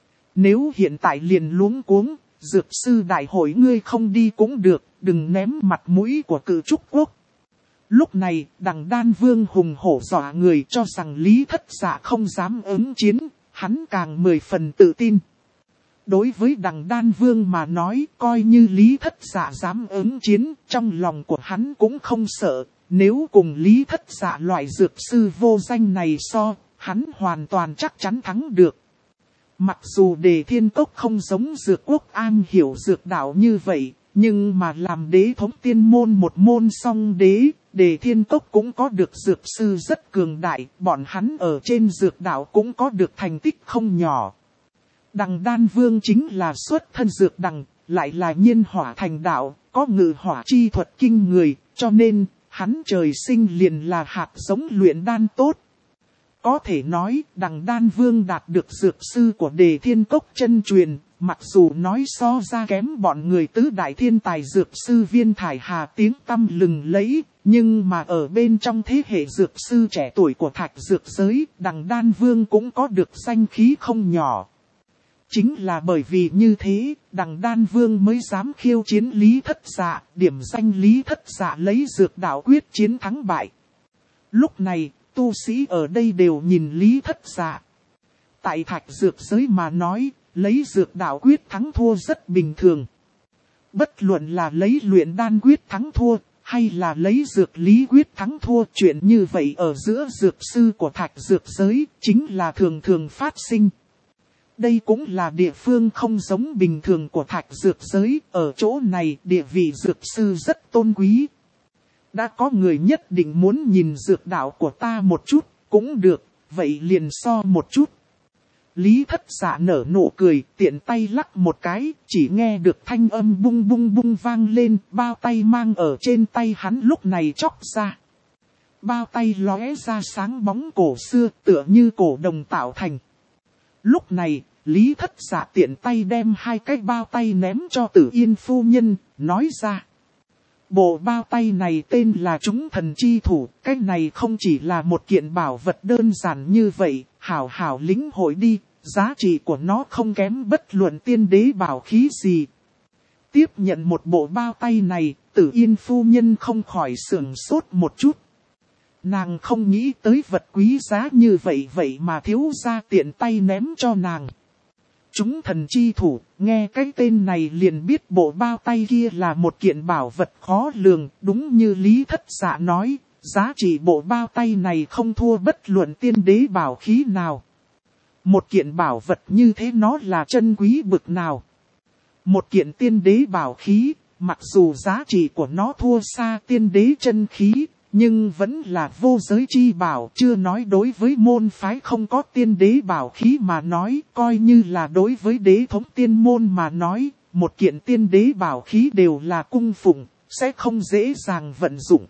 Nếu hiện tại liền luống cuống, dược sư đại hội ngươi không đi cũng được, đừng ném mặt mũi của cử trúc quốc. Lúc này, đằng Đan Vương hùng hổ dọa người cho rằng Lý Thất Dạ không dám ứng chiến, hắn càng 10 phần tự tin. Đối với đằng Đan Vương mà nói, coi như Lý Thất Dạ dám ứng chiến, trong lòng của hắn cũng không sợ. Nếu cùng Lý Thất Dạ loại dược sư vô danh này so, hắn hoàn toàn chắc chắn thắng được. Mặc dù Đề Thiên Cốc không giống dược quốc an hiểu dược đạo như vậy, nhưng mà làm đế thống tiên môn một môn song đế, Đề Thiên Cốc cũng có được dược sư rất cường đại, bọn hắn ở trên dược đạo cũng có được thành tích không nhỏ. Đằng Đan Vương chính là xuất thân dược đằng, lại là nhiên hỏa thành đạo, có ngự hỏa chi thuật kinh người, cho nên, hắn trời sinh liền là hạt giống luyện đan tốt. Có thể nói, đằng Đan Vương đạt được dược sư của Đề Thiên Cốc chân truyền, mặc dù nói so ra kém bọn người tứ đại thiên tài dược sư Viên Thải Hà tiếng tăm lừng lẫy, nhưng mà ở bên trong thế hệ dược sư trẻ tuổi của Thạch dược giới, đằng Đan Vương cũng có được danh khí không nhỏ. Chính là bởi vì như thế, đằng Đan Vương mới dám khiêu chiến Lý Thất Dạ, điểm danh Lý Thất Dạ lấy dược đạo quyết chiến thắng bại. Lúc này, tu sĩ ở đây đều nhìn Lý Thất Dạ. Tại Thạch dược giới mà nói, lấy dược đạo quyết thắng thua rất bình thường. Bất luận là lấy luyện đan quyết thắng thua, hay là lấy dược lý quyết thắng thua, chuyện như vậy ở giữa dược sư của Thạch dược giới, chính là thường thường phát sinh. Đây cũng là địa phương không giống bình thường của Thạch dược giới, ở chỗ này địa vị dược sư rất tôn quý. Đã có người nhất định muốn nhìn dược đạo của ta một chút, cũng được, vậy liền so một chút. Lý Thất Dạ nở nụ cười, tiện tay lắc một cái, chỉ nghe được thanh âm bung bung bung vang lên, bao tay mang ở trên tay hắn lúc này chóc ra. Bao tay lóe ra sáng bóng cổ xưa, tựa như cổ đồng tạo thành. Lúc này, Lý Thất Dạ tiện tay đem hai cái bao tay ném cho Tử Yên phu nhân, nói ra. Bộ bao tay này tên là Chúng Thần Chi Thủ, cái này không chỉ là một kiện bảo vật đơn giản như vậy, hảo hảo lĩnh hội đi, giá trị của nó không kém bất luận tiên đế bảo khí gì. Tiếp nhận một bộ bao tay này, Tử Yên phu nhân không khỏi sửng sốt một chút. Nàng không nghĩ tới vật quý giá như vậy mà thiếu gia tiện tay ném cho nàng. Chúng Thần Chi Thủ, nghe cái tên này liền biết bộ bao tay kia là một kiện bảo vật khó lường, đúng như Lý Thất Dạ nói, giá trị bộ bao tay này không thua bất luận tiên đế bảo khí nào. Một kiện bảo vật như thế nó là chân quý bực nào. Một kiện tiên đế bảo khí, mặc dù giá trị của nó thua xa tiên đế chân khí, nhưng vẫn là vô giới chi bảo, chưa nói đối với môn phái không có tiên đế bảo khí mà nói, coi như là đối với đế thống tiên môn mà nói, một kiện tiên đế bảo khí đều là cung phụng, sẽ không dễ dàng vận dụng.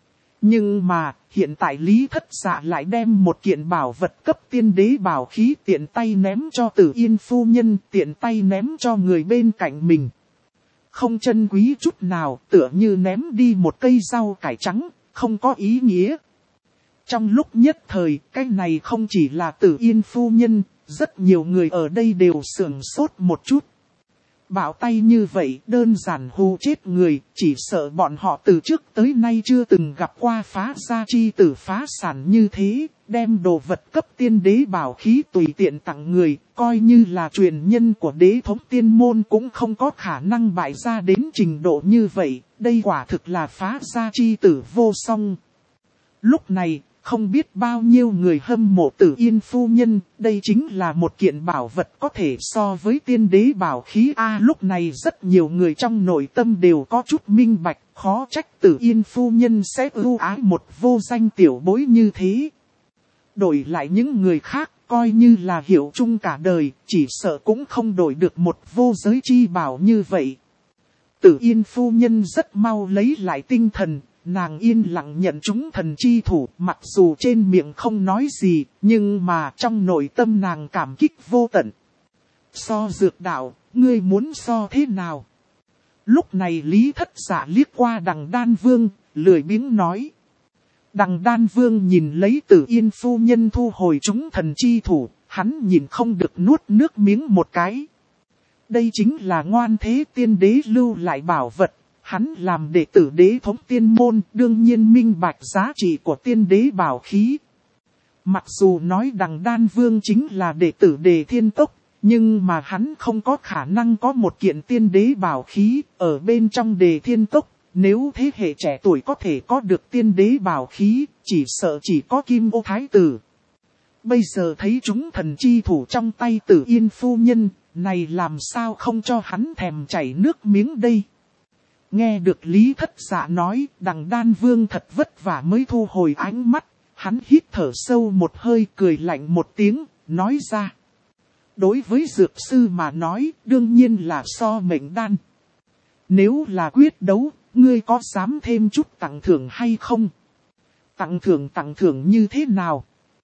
Nhưng mà, hiện tại Lý Thất Dạ lại đem một kiện bảo vật cấp tiên đế bảo khí tiện tay ném cho Tử Yên phu nhân, tiện tay ném cho người bên cạnh mình. Không chân quý chút nào, tựa như ném đi một cây rau cải trắng, không có ý nghĩa. Trong lúc nhất thời, cái này không chỉ là Tử Yên phu nhân, rất nhiều người ở đây đều sửng sốt một chút. Bạo tay như vậy đơn giản hù chết người, chỉ sợ bọn họ từ trước tới nay chưa từng gặp qua phá gia chi tử phá sản như thế, đem đồ vật cấp tiên đế bảo khí tùy tiện tặng người, coi như là truyền nhân của đế thống tiên môn cũng không có khả năng bại ra đến trình độ như vậy, đây quả thực là phá gia chi tử vô song. Lúc này, không biết bao nhiêu người hâm mộ Tử Yên phu nhân, đây chính là một kiện bảo vật có thể so với tiên đế bảo khí A. Lúc này rất nhiều người trong nội tâm đều có chút minh bạch, khó trách Tử Yên phu nhân sẽ ưu ái một vô danh tiểu bối như thế. Đổi lại những người khác, coi như là hiểu chung cả đời, chỉ sợ cũng không đổi được một vô giới chi bảo như vậy. Tử Yên phu nhân rất mau lấy lại tinh thần. Nàng yên lặng nhận chúng thần chi thủ, mặc dù trên miệng không nói gì, nhưng mà trong nội tâm nàng cảm kích vô tận. So dược đạo, ngươi muốn so thế nào? Lúc này Lý Thất Dạ liếc qua Đằng Đan Vương, lười biếng nói. Đằng Đan Vương nhìn lấy Tử Yên phu nhân thu hồi chúng thần chi thủ, hắn nhìn không được nuốt nước miếng một cái. Đây chính là ngoan thế tiên đế lưu lại bảo vật. Hắn làm đệ tử đế thống tiên môn, đương nhiên minh bạch giá trị của tiên đế bảo khí. Mặc dù nói Đằng Đan Vương chính là đệ tử Đề Thiên Tốc, nhưng mà hắn không có khả năng có một kiện tiên đế bảo khí ở bên trong Đề Thiên Tốc. Nếu thế hệ trẻ tuổi có thể có được tiên đế bảo khí, chỉ sợ chỉ có Kim Ô Thái Tử. Bây giờ thấy chúng thần chi thủ trong tay Tử Yên phu nhân, này làm sao không cho hắn thèm chảy nước miếng đây. Nghe được Lý Thất Dạ nói, Đằng Đan Vương thật vất vả mới thu hồi ánh mắt, hắn hít thở sâu một hơi cười lạnh một tiếng, nói ra. Đối với dược sư mà nói, đương nhiên là so mệnh đan. Nếu là quyết đấu, ngươi có dám thêm chút tặng thưởng hay không? Tặng thưởng như thế nào?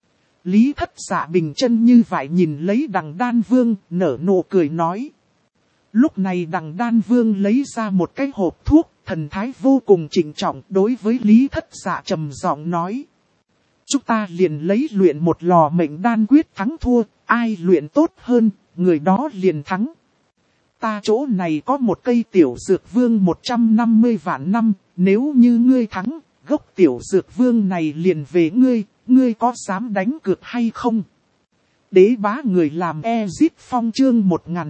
Lý Thất Dạ bình chân như vậy nhìn lấy Đằng Đan Vương, nở nụ cười nói. Lúc này Đằng Đan Vương lấy ra một cái hộp thuốc, thần thái vô cùng trịnh trọng đối với Lý Thất Dạ trầm giọng nói. Chúng ta liền lấy luyện một lò mệnh đan quyết thắng thua, ai luyện tốt hơn, người đó liền thắng. Ta chỗ này có một cây tiểu dược vương 150 vạn năm, nếu như ngươi thắng, gốc tiểu dược vương này liền về ngươi có dám đánh cược hay không? Đế bá người làm Ezip Phong chương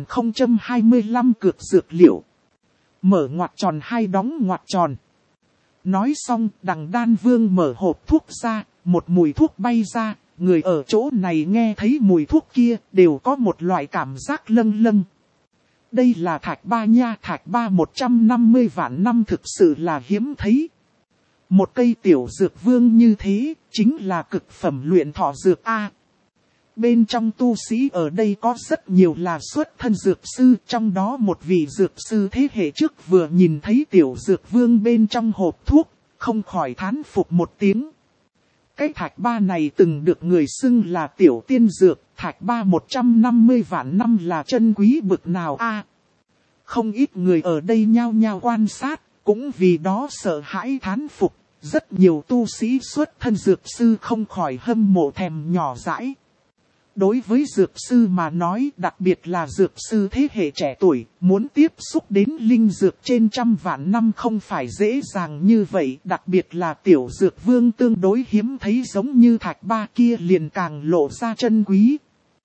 1025 cược dược liệu. Mở ngoặc tròn hai đóng ngoặc tròn. Nói xong, Đằng Đan Vương mở hộp thuốc ra, một mùi thuốc bay ra, người ở chỗ này nghe thấy mùi thuốc kia đều có một loại cảm giác lâng lâng. Đây là thạch ba nha, thạch ba 150 vạn năm thực sự là hiếm thấy. Một cây tiểu dược vương như thế, chính là cực phẩm luyện thọ dược A. Bên trong tu sĩ ở đây có rất nhiều là xuất thân dược sư, trong đó một vị dược sư thế hệ trước vừa nhìn thấy tiểu dược vương bên trong hộp thuốc, không khỏi thán phục một tiếng. Cái thạch ba này từng được người xưng là tiểu tiên dược, thạch ba 150 vạn năm là chân quý bực nào a? Không ít người ở đây nhao nhao quan sát, cũng vì đó sợ hãi thán phục, rất nhiều tu sĩ xuất thân dược sư không khỏi hâm mộ thèm nhỏ dãi. Đối với dược sư mà nói, đặc biệt là dược sư thế hệ trẻ tuổi, muốn tiếp xúc đến linh dược trên trăm vạn năm không phải dễ dàng như vậy. Đặc biệt là tiểu dược vương tương đối hiếm thấy giống như thạch ba kia liền càng lộ ra chân quý.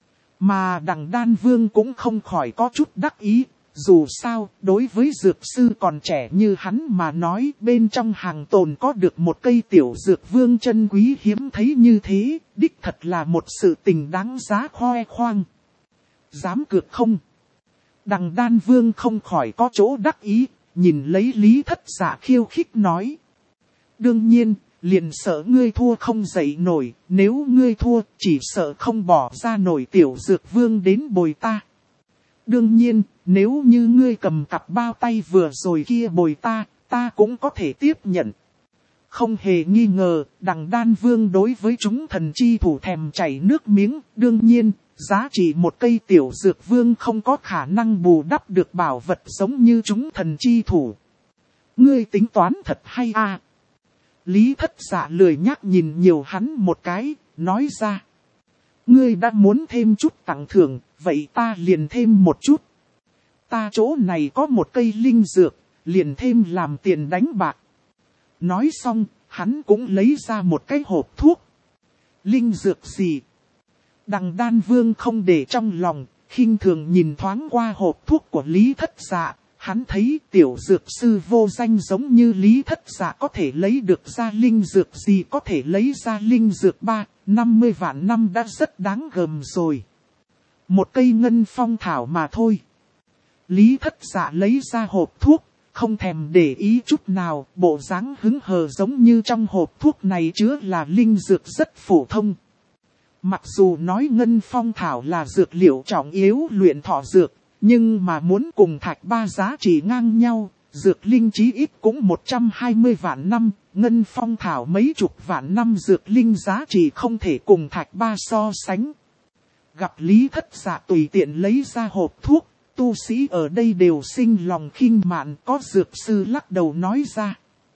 Mà Đằng Đan Vương cũng không khỏi có chút đắc ý. Dù sao, đối với dược sư còn trẻ như hắn mà nói, bên trong hàng tồn có được một cây tiểu dược vương chân quý hiếm thấy như thế, đích thật là một sự tình đáng giá khoe khoang. Dám cược không? Đằng Đan Vương không khỏi có chỗ đắc ý, nhìn lấy Lý Thất Dạ khiêu khích nói. Đương nhiên, liền sợ ngươi thua không dậy nổi, nếu ngươi thua, chỉ sợ không bỏ ra nổi tiểu dược vương đến bồi ta. Đương nhiên, nếu như ngươi cầm cặp bao tay vừa rồi kia bồi ta cũng có thể tiếp nhận. Không hề nghi ngờ, Đằng Đan Vương đối với chúng thần chi thủ thèm chảy nước miếng, đương nhiên, giá trị một cây tiểu dược vương không có khả năng bù đắp được bảo vật giống như chúng thần chi thủ. Ngươi tính toán thật hay a? Lý Thất Dạ lười nhắc nhìn nhiều hắn một cái, nói ra. Ngươi đã muốn thêm chút tặng thưởng, vậy ta liền thêm một chút. Ta chỗ này có một cây linh dược, liền thêm làm tiền đánh bạc. Nói xong, hắn cũng lấy ra một cái hộp thuốc. Linh dược gì? Đằng Đan Vương không để trong lòng, khinh thường nhìn thoáng qua hộp thuốc của Lý Thất Dạ. Hắn thấy tiểu dược sư vô danh giống như Lý Thất Dạ có thể lấy được ra linh dược gì, có thể lấy ra linh dược 50 vạn năm đã rất đáng gờm rồi. Một cây ngân phong thảo mà thôi. Lý Thất Dạ lấy ra hộp thuốc, không thèm để ý chút nào, bộ dáng hứng hờ giống như trong hộp thuốc này chứa là linh dược rất phổ thông. Mặc dù nói ngân phong thảo là dược liệu trọng yếu luyện thọ dược, nhưng mà muốn cùng thạch ba giá trị ngang nhau, dược linh chí ít cũng 120 vạn năm, ngân phong thảo mấy chục vạn năm dược linh giá trị không thể cùng thạch ba so sánh. Gặp Lý Thất Dạ tùy tiện lấy ra hộp thuốc, tu sĩ ở đây đều sinh lòng khinh mạn, có dược sư lắc đầu nói ra.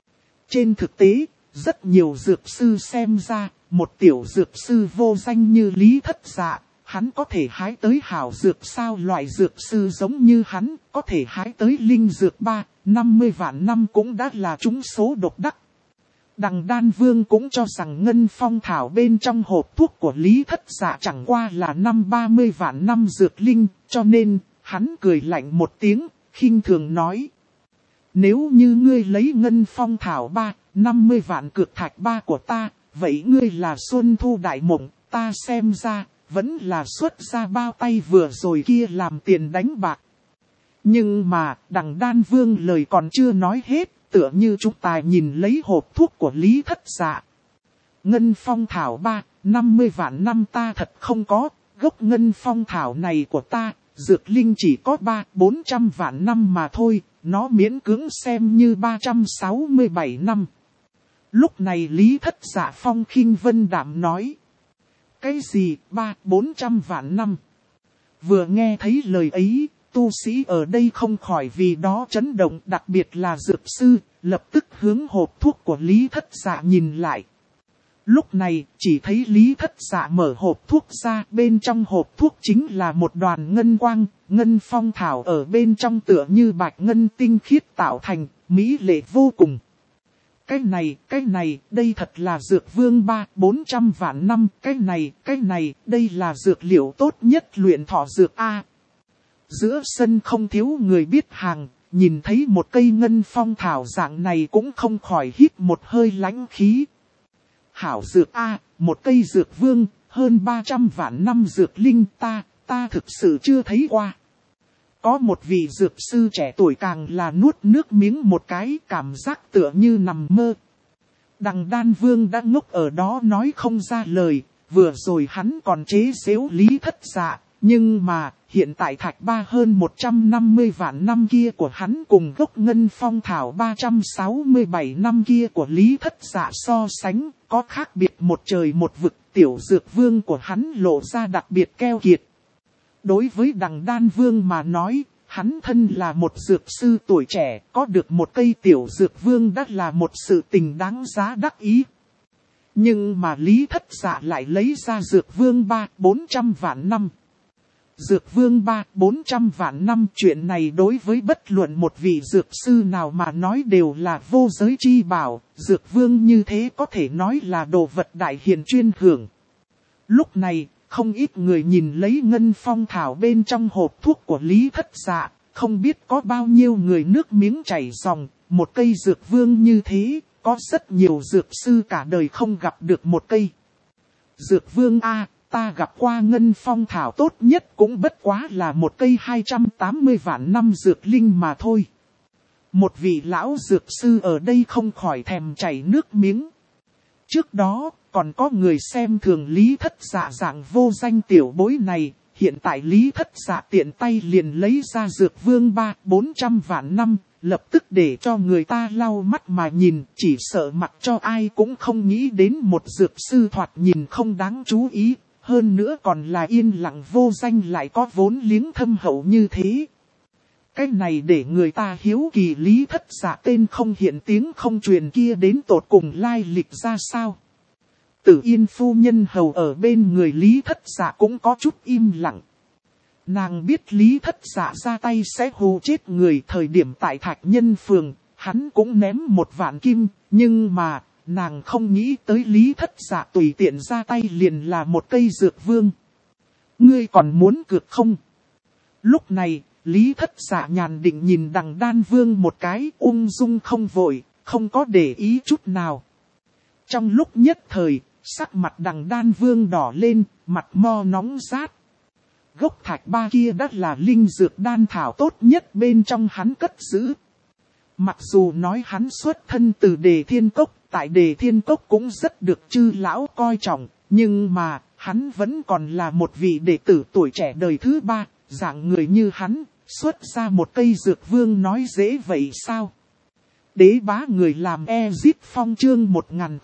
Trên thực tế, rất nhiều dược sư xem ra, một tiểu dược sư vô danh như Lý Thất Dạ, hắn có thể hái tới hảo dược sao? Loại dược sư giống như hắn, có thể hái tới linh dược 50 vạn năm cũng đã là trúng số độc đắc. Đằng Đan Vương cũng cho rằng ngân phong thảo bên trong hộp thuốc của Lý Thất Dạ chẳng qua là 30 vạn năm dược linh, cho nên, hắn cười lạnh một tiếng, khinh thường nói. Nếu như ngươi lấy ngân phong thảo 50 vạn cược thạch ba của ta, vậy ngươi là Xuân Thu Đại Mộng, ta xem ra, vẫn là xuất ra bao tay vừa rồi kia làm tiền đánh bạc. Nhưng mà, đằng Đan Vương lời còn chưa nói hết, tựa như chúng ta nhìn lấy hộp thuốc của Lý Thất Dạ. Ngân phong thảo 50 vạn năm ta thật không có, gốc ngân phong thảo này của ta, dược linh chỉ có 400 vạn năm mà thôi, nó miễn cưỡng xem như 367 năm. Lúc này Lý Thất Dạ phong khinh vân đạm nói. Cái gì 400 vạn năm? Vừa nghe thấy lời ấy, tu sĩ ở đây không khỏi vì đó chấn động, đặc biệt là dược sư, lập tức hướng hộp thuốc của Lý Thất Dạ nhìn lại. Lúc này, chỉ thấy Lý Thất Dạ mở hộp thuốc ra, bên trong hộp thuốc chính là một đoàn ngân quang, ngân phong thảo ở bên trong tựa như bạch ngân tinh khiết tạo thành, mỹ lệ vô cùng. Cái này, đây thật là dược vương 400 vạn năm, cái này, đây là dược liệu tốt nhất luyện thọ dược A. Giữa sân không thiếu người biết hàng, nhìn thấy một cây ngân phong thảo dạng này cũng không khỏi hít một hơi lãnh khí. Hảo dược A, một cây dược vương, hơn 300 vạn năm dược linh ta thực sự chưa thấy qua. Có một vị dược sư trẻ tuổi càng là nuốt nước miếng một cái, cảm giác tựa như nằm mơ. Đằng Đan Vương đã ngốc ở đó nói không ra lời, vừa rồi hắn còn chế giễu Lý Thất Dạ, nhưng mà hiện tại thạch ba hơn 150 vạn năm kia của hắn cùng gốc ngân phong thảo 367 năm kia của Lý Thất Dạ so sánh, có khác biệt một trời một vực, tiểu dược vương của hắn lộ ra đặc biệt keo kiệt. Đối với đằng Đan Vương mà nói, hắn thân là một dược sư tuổi trẻ, có được một cây tiểu dược vương đã là một sự tình đáng giá đắc ý. Nhưng mà Lý Thất Dạ lại lấy ra dược vương 400 vạn năm. Dược vương 400 vạn năm, chuyện này đối với bất luận một vị dược sư nào mà nói đều là vô giới chi bảo, dược vương như thế có thể nói là đồ vật đại hiền chuyên hưởng. Lúc này, không ít người nhìn lấy ngân phong thảo bên trong hộp thuốc của Lý Thất Dạ, không biết có bao nhiêu người nước miếng chảy ròng, một cây dược vương như thế, có rất nhiều dược sư cả đời không gặp được một cây. Dược vương A, ta gặp qua ngân phong thảo tốt nhất cũng bất quá là một cây 280 vạn năm dược linh mà thôi. Một vị lão dược sư ở đây không khỏi thèm chảy nước miếng. Trước đó, còn có người xem thường Lý Thất Dạ dạng vô danh tiểu bối này, hiện tại Lý Thất Dạ tiện tay liền lấy ra dược vương 400 vạn năm, lập tức để cho người ta lau mắt mà nhìn, chỉ sợ mặc cho ai cũng không nghĩ đến một dược sư thoạt nhìn không đáng chú ý, hơn nữa còn là yên lặng vô danh lại có vốn liếng thâm hậu như thế. Cái này để người ta hiếu kỳ Lý Thất Dạ tên không hiện tiếng không truyền kia đến tột cùng lai lịch ra sao. Tử Yên phu nhân hầu ở bên người Lý Thất Dạ cũng có chút im lặng. Nàng biết Lý Thất Dạ ra tay sẽ hù chết người. Thời điểm tại Thạch Nhân Phường, hắn cũng ném 1 vạn kim, nhưng mà, nàng không nghĩ tới Lý Thất Dạ tùy tiện ra tay liền là một cây dược vương. Ngươi còn muốn cược không? Lúc này, Lý Thất Dạ nhàn định nhìn Đằng Đan Vương một cái, ung dung không vội, không có để ý chút nào. Trong lúc nhất thời, sắc mặt Đằng Đan Vương đỏ lên, mặt mo nóng rát. Gốc thạch ba kia đã là linh dược đan thảo tốt nhất bên trong hắn cất giữ. Mặc dù nói hắn xuất thân từ Đề Thiên Cốc, tại Đề Thiên Cốc cũng rất được chư lão coi trọng, nhưng mà, hắn vẫn còn là một vị đệ tử tuổi trẻ đời thứ 3, dạng người như hắn, xuất ra một cây dược vương nói dễ vậy sao? Đế bá người làm Ezit Phong chương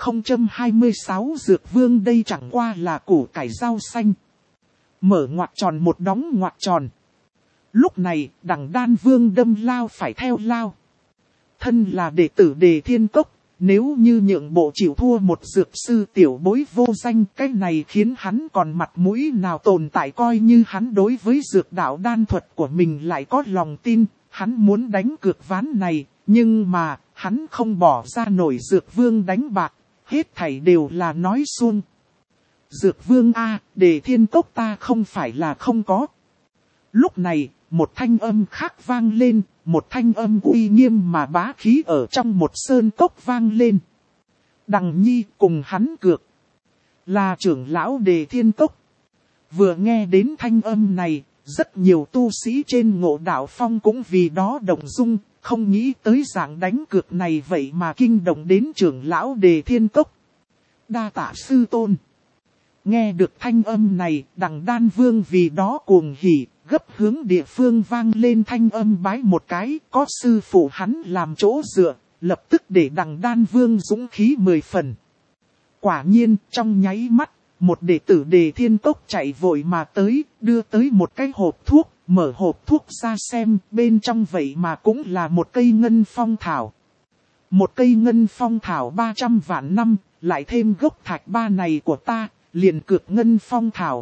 1026 dược vương đây chẳng qua là củ cải rau xanh. Mở ngoặc tròn một đóng ngoặc tròn. Lúc này, Đằng Đan Vương đâm lao phải theo lao. Thân là đệ tử Đề Thiên Cốc, nếu như nhượng bộ chịu thua một dược sư tiểu bối vô danh, cái này khiến hắn còn mặt mũi nào tồn tại. Coi như hắn đối với dược đạo đan thuật của mình lại có lòng tin, hắn muốn đánh cược ván này, nhưng mà, hắn không bỏ ra nổi dược vương đánh bạc, hết thảy đều là nói suông. Dược vương A, Đề Thiên Cốc ta không phải là không có. Lúc này, một thanh âm khác vang lên, một thanh âm uy nghiêm mà bá khí ở trong một sơn cốc vang lên. Đằng Nhi cùng hắn cược. Là trưởng lão Đề Thiên Cốc. Vừa nghe đến thanh âm này, rất nhiều tu sĩ trên Ngộ Đạo Phong cũng vì đó động dung, không nghĩ tới dạng đánh cược này vậy mà kinh động đến trưởng lão Đề Thiên Cốc. Đa tạ sư tôn. Nghe được thanh âm này, Đằng Đan Vương vì đó cuồng hỉ, gấp hướng địa phương vang lên thanh âm bái một cái, có sư phụ hắn làm chỗ dựa, lập tức để Đằng Đan Vương dũng khí 10 phần. Quả nhiên, trong nháy mắt, một đệ tử Đề Thiên Cốc chạy vội mà tới, đưa tới một cái hộp thuốc, mở hộp thuốc ra xem, bên trong vậy mà cũng là một cây ngân phong thảo. Một cây ngân phong thảo 300 vạn năm, lại thêm gốc thạch ba này của ta, liền cược ngân phong thảo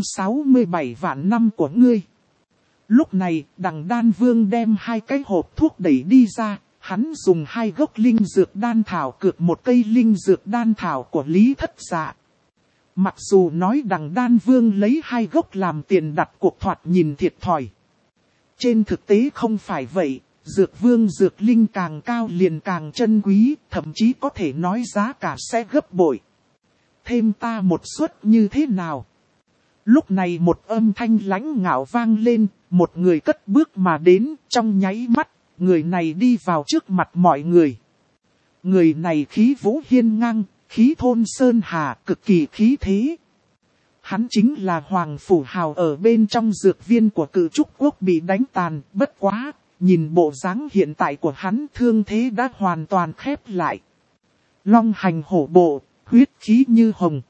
367 vạn năm của ngươi. Lúc này, Đằng Đan Vương đem 2 cái hộp thuốc đẩy đi ra, hắn dùng 2 gốc linh dược đan thảo cược một cây linh dược đan thảo của Lý Thất Dạ. Mặc dù nói Đằng Đan Vương lấy 2 gốc làm tiền đặt cuộc thoạt nhìn thiệt thòi. Trên thực tế không phải vậy, dược vương dược linh càng cao liền càng chân quý, thậm chí có thể nói giá cả sẽ gấp bội. Thêm ta một suất như thế nào? Lúc này một âm thanh lãnh ngạo vang lên, một người cất bước mà đến, trong nháy mắt, người này đi vào trước mặt mọi người. Người này khí vũ hiên ngang, khí thôn sơn hà, cực kỳ khí thế. Hắn chính là Hoàng Phủ Hào ở bên trong dược viên của Cự Trúc Quốc bị đánh tàn, bất quá, nhìn bộ dáng hiện tại của hắn thương thế đã hoàn toàn khép lại. Long hành hổ bộ, huyết khí như hồng.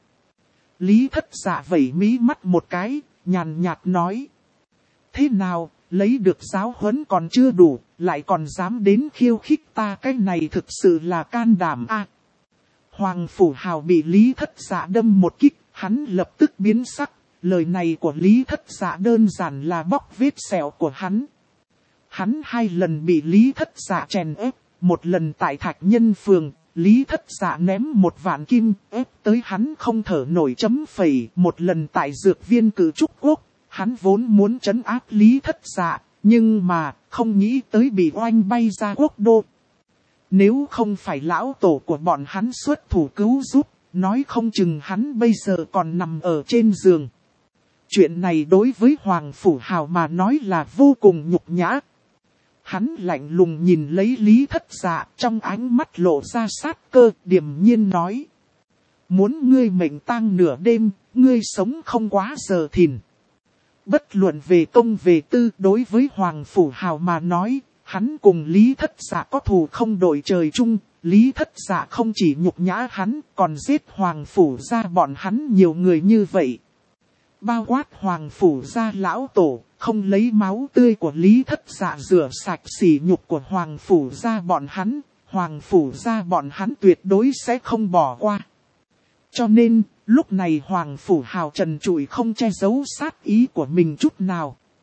Lý Thất Dạ vẩy mí mắt một cái, nhàn nhạt nói. Thế nào, lấy được giáo huấn còn chưa đủ, lại còn dám đến khiêu khích ta, cái này thực sự là can đảm a. Hoàng Phủ Hào bị Lý Thất Dạ đâm một kích, hắn lập tức biến sắc, lời này của Lý Thất Dạ đơn giản là bóc vết sẹo của hắn. Hắn 2 lần bị Lý Thất Dạ chèn ép, một lần tại Thạch Nhân Phường, Lý Thất Dạ ném 1 vạn kim, ép tới hắn không thở nổi chấm phẩy, một lần tại dược viên Cự Trúc Quốc, hắn vốn muốn trấn áp Lý Thất Dạ, nhưng mà, không nghĩ tới bị oanh bay ra quốc đô. Nếu không phải lão tổ của bọn hắn xuất thủ cứu giúp, nói không chừng hắn bây giờ còn nằm ở trên giường. Chuyện này đối với Hoàng Phủ Hào mà nói là vô cùng nhục nhã. Hắn lạnh lùng nhìn lấy Lý Thất Dạ, trong ánh mắt lộ ra sát cơ, điềm nhiên nói. Muốn ngươi mệnh tang nửa đêm, ngươi sống không quá giờ thìn. Bất luận về công về tư, đối với Hoàng Phủ Hào mà nói, hắn cùng Lý Thất Dạ có thù không đội trời chung. Lý Thất Dạ không chỉ nhục nhã hắn, còn giết Hoàng Phủ gia bọn hắn nhiều người như vậy. Bao quát Hoàng Phủ gia lão tổ, không lấy máu tươi của Lý Thất Dạ rửa sạch sỉ nhục của Hoàng Phủ gia bọn hắn, Hoàng Phủ gia bọn hắn tuyệt đối sẽ không bỏ qua. Cho nên, lúc này Hoàng Phủ Hào trần trụi không che giấu sát ý của mình chút nào.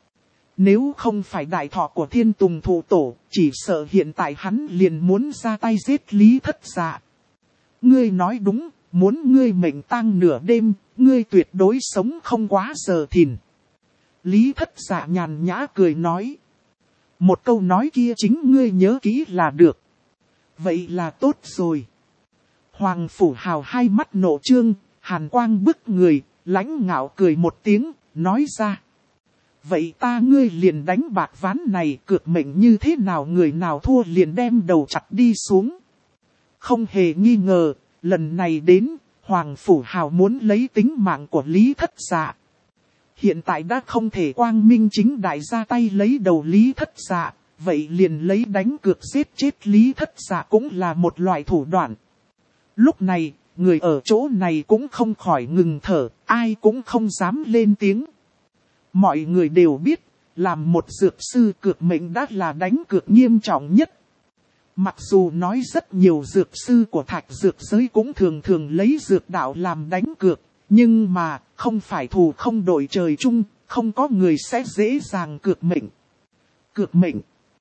Nếu không phải đại thọ của Thiên Tùng thụ tổ, chỉ sợ hiện tại hắn liền muốn ra tay giết Lý Thất Dạ. Ngươi nói đúng, muốn ngươi mệnh tang nửa đêm, ngươi tuyệt đối sống không quá giờ thìn. Lý Thất Dạ nhàn nhã cười nói. Một câu nói kia chính ngươi nhớ kỹ là được. Vậy là tốt rồi. Hoàng Phủ Hào hai mắt nộ trương, hàn quang bức người, lãnh ngạo cười một tiếng, nói ra. Vậy ta ngươi liền đánh bạc ván này, cược mệnh như thế nào, người nào thua liền đem đầu chặt đi xuống. Không hề nghi ngờ, lần này đến, Hoàng Phủ Hào muốn lấy tính mạng của Lý Thất Dạ. Hiện tại đã không thể quang minh chính đại ra tay lấy đầu Lý Thất Dạ, vậy liền lấy đánh cược giết chết Lý Thất Dạ cũng là một loại thủ đoạn. Lúc này, người ở chỗ này cũng không khỏi ngừng thở, ai cũng không dám lên tiếng. Mọi người đều biết, làm một dược sư cược mệnh đã là đánh cược nghiêm trọng nhất. Mặc dù nói rất nhiều dược sư của thạch dược giới cũng thường thường lấy dược đạo làm đánh cược, nhưng mà không phải thù không đội trời chung, không có người sẽ dễ dàng cược mệnh. Cược mệnh.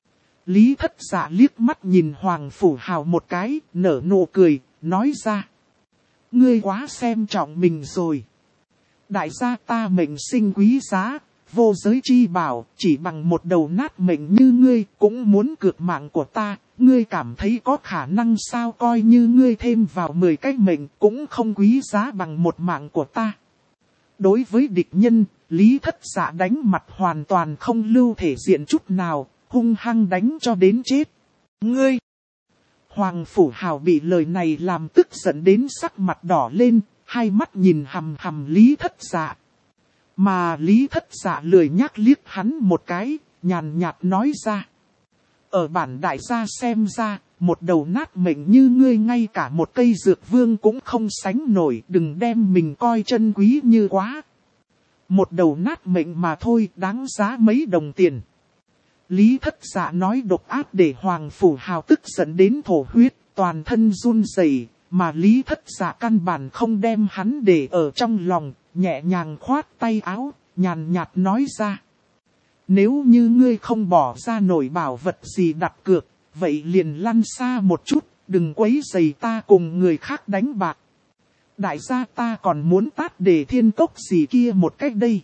Lý Thất Dạ liếc mắt nhìn Hoàng Phủ Hào một cái, nở nụ cười, nói ra. Ngươi quá xem trọng mình rồi. Đại gia ta mệnh sinh quý giá, vô giới chi bảo, chỉ bằng một đầu nát mệnh như ngươi cũng muốn cược mạng của ta. Ngươi cảm thấy có khả năng sao, coi như ngươi thêm vào 10 cái mệnh cũng không quý giá bằng một mạng của ta. Đối với địch nhân, Lý Thất Dạ đánh mặt hoàn toàn không lưu thể diện chút nào, hung hăng đánh cho đến chết. Ngươi! Hoàng Phủ Hào bị lời này làm tức giận đến sắc mặt đỏ lên, hai mắt nhìn hằm hằm Lý Thất Dạ. Mà Lý Thất Dạ lười nhác liếc hắn một cái, nhàn nhạt nói ra. Ở bản đại gia xem ra, một đầu nát mệnh như ngươi ngay cả một cây dược vương cũng không sánh nổi, đừng đem mình coi chân quý như quá. Một đầu nát mệnh mà thôi, đáng giá mấy đồng tiền. Lý Thất Dạ nói độc ác để Hoàng Phủ Hào tức giận đến thổ huyết, toàn thân run rẩy, mà Lý Thất Dạ căn bản không đem hắn để ở trong lòng, nhẹ nhàng khoát tay áo, nhàn nhạt nói ra. Nếu như ngươi không bỏ ra nổi bảo vật gì đặt cược, vậy liền lăn xa một chút, đừng quấy rầy ta cùng người khác đánh bạc. Đại gia ta còn muốn tát Đề Thiên Cốc gì kia một cách đây.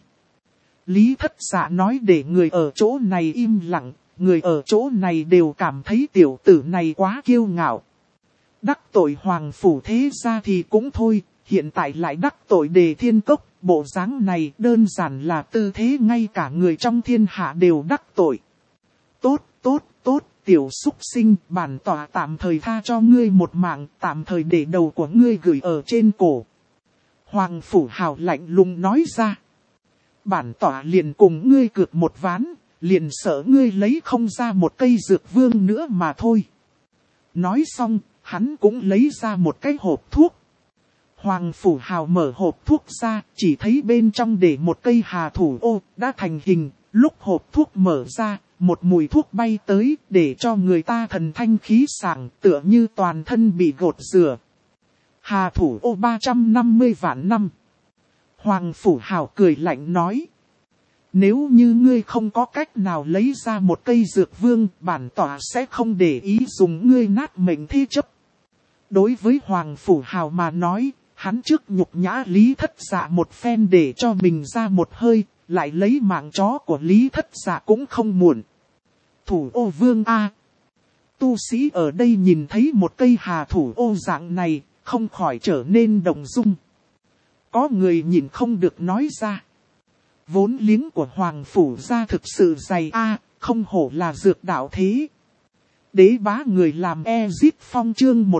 Lý Thất Dạ nói để người ở chỗ này im lặng, người ở chỗ này đều cảm thấy tiểu tử này quá kiêu ngạo. Đắc tội Hoàng Phủ thế gia thì cũng thôi, hiện tại lại đắc tội Đề Thiên Cốc, bộ dáng này đơn giản là tư thế ngay cả người trong thiên hạ đều đắc tội. Tốt, tốt, tốt, tiểu súc sinh, bản tọa tạm thời tha cho ngươi một mạng, tạm thời để đầu của ngươi gửi ở trên cổ. Hoàng Phủ Hào lạnh lùng nói ra. Bản tọa liền cùng ngươi cược một ván, liền sợ ngươi lấy không ra một cây dược vương nữa mà thôi. Nói xong, hắn cũng lấy ra một cái hộp thuốc. Hoàng Phủ Hào mở hộp thuốc ra, chỉ thấy bên trong để một cây hà thủ ô, đã thành hình. Lúc hộp thuốc mở ra, một mùi thuốc bay tới, để cho người ta thần thanh khí sảng, tựa như toàn thân bị gột rửa. Hà thủ ô 350 vạn năm. Hoàng Phủ Hào cười lạnh nói. Nếu như ngươi không có cách nào lấy ra một cây dược vương, bản tọa sẽ không để ý dùng ngươi nát mệnh thi chấp. Đối với Hoàng Phủ Hào mà nói, hắn trước nhục nhã Lý Thất Dạ một phen để cho mình ra một hơi, lại lấy mạng chó của Lý Thất Dạ cũng không muộn. Thủ ô vương A. Tu sĩ ở đây nhìn thấy một cây hà thủ ô dạng này, không khỏi trở nên động dung. Có người nhìn không được nói ra. Vốn liếng của Hoàng Phủ gia thực sự dày A, không hổ là dược đạo thế. Đế bá người làm Ezit Phong chương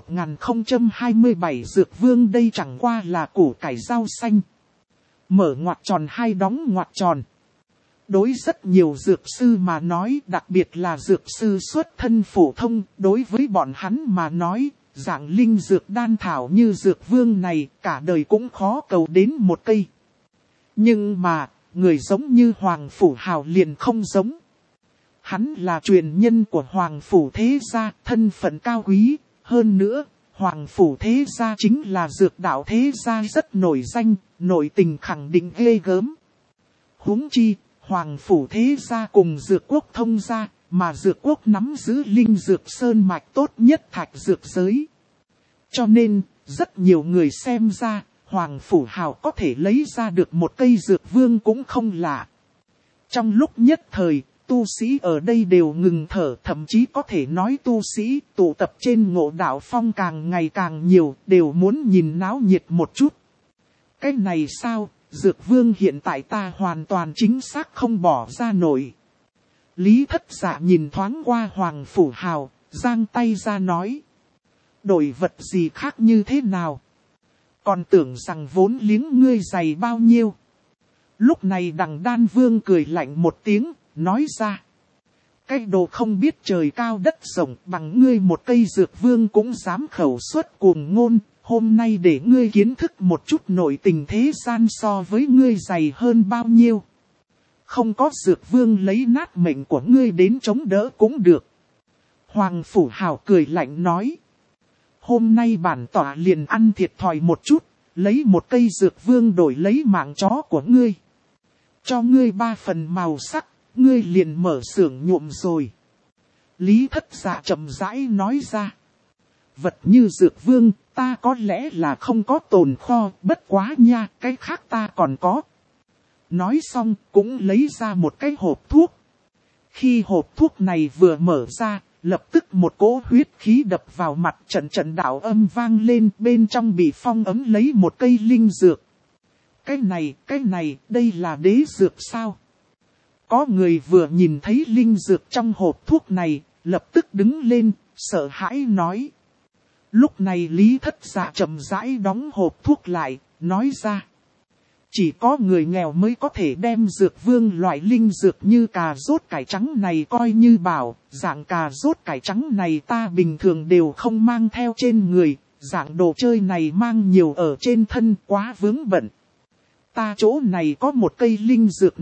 1027 dược vương đây chẳng qua là củ cải rau xanh. Mở ngoặc tròn hai đóng ngoặc tròn. Đối rất nhiều dược sư mà nói, đặc biệt là dược sư xuất thân phổ thông, đối với bọn hắn mà nói, dạng linh dược đan thảo như dược vương này cả đời cũng khó cầu đến một cây. Nhưng mà, người giống như Hoàng Phủ Hào liền không giống. Hắn là truyền nhân của Hoàng Phủ thế gia, thân phận cao quý, hơn nữa, Hoàng Phủ thế gia chính là dược đạo thế gia rất nổi danh, nội tình khẳng định ghê gớm. Huống chi, Hoàng phủ thế gia cùng dược quốc thông gia, mà dược quốc nắm giữ linh dược sơn mạch tốt nhất thạch dược giới. Cho nên, rất nhiều người xem ra, Hoàng phủ hào có thể lấy ra được một cây dược vương cũng không lạ. Trong lúc nhất thời, tu sĩ ở đây đều ngừng thở, thậm chí có thể nói tu sĩ tụ tập trên Ngộ Đạo Phong càng ngày càng nhiều, đều muốn nhìn náo nhiệt một chút. Cái này sao, dược vương hiện tại ta hoàn toàn chính xác không bỏ ra nổi. Lý Thất Dạ nhìn thoáng qua Hoàng phủ hào, giang tay ra nói. Đổi vật gì khác như thế nào? Còn tưởng rằng vốn liếng ngươi dày bao nhiêu. Lúc này Đằng Đan Vương cười lạnh một tiếng, nói ra. Cái đồ không biết trời cao đất rộng, bằng ngươi một cây dược vương cũng dám khẩu xuất cuồng ngôn. Hôm nay để ngươi kiến thức một chút nội tình thế gian so với ngươi dày hơn bao nhiêu. Không có dược vương lấy nát mệnh của ngươi đến chống đỡ cũng được. Hoàng phủ hào cười lạnh nói. Hôm nay bản tỏa liền ăn thiệt thòi một chút, lấy một cây dược vương đổi lấy mạng chó của ngươi. Cho ngươi 3 phần màu sắc, ngươi liền mở xưởng nhuộm rồi. Lý Thất Dạ chậm rãi nói ra. Vật như dược vương, ta có lẽ là không có tồn kho, bất quá nha, cái khác ta còn có. Nói xong, cũng lấy ra một cái hộp thuốc. Khi hộp thuốc này vừa mở ra, lập tức một cỗ huyết khí đập vào mặt, trận đạo âm vang lên, bên trong bị phong ấm lấy một cây linh dược. Cái này, đây là đế dược sao? Có người vừa nhìn thấy linh dược trong hộp thuốc này, lập tức đứng lên, sợ hãi nói. Lúc này Lý Thất Dạ chậm rãi đóng hộp thuốc lại, nói ra. Chỉ có người nghèo mới có thể đem dược vương loại linh dược như cà rốt cải trắng này coi như bảo, dạng cà rốt cải trắng này ta bình thường đều không mang theo trên người, dạng đồ chơi này mang nhiều ở trên thân quá vướng bận. Ta chỗ này có một cây linh dược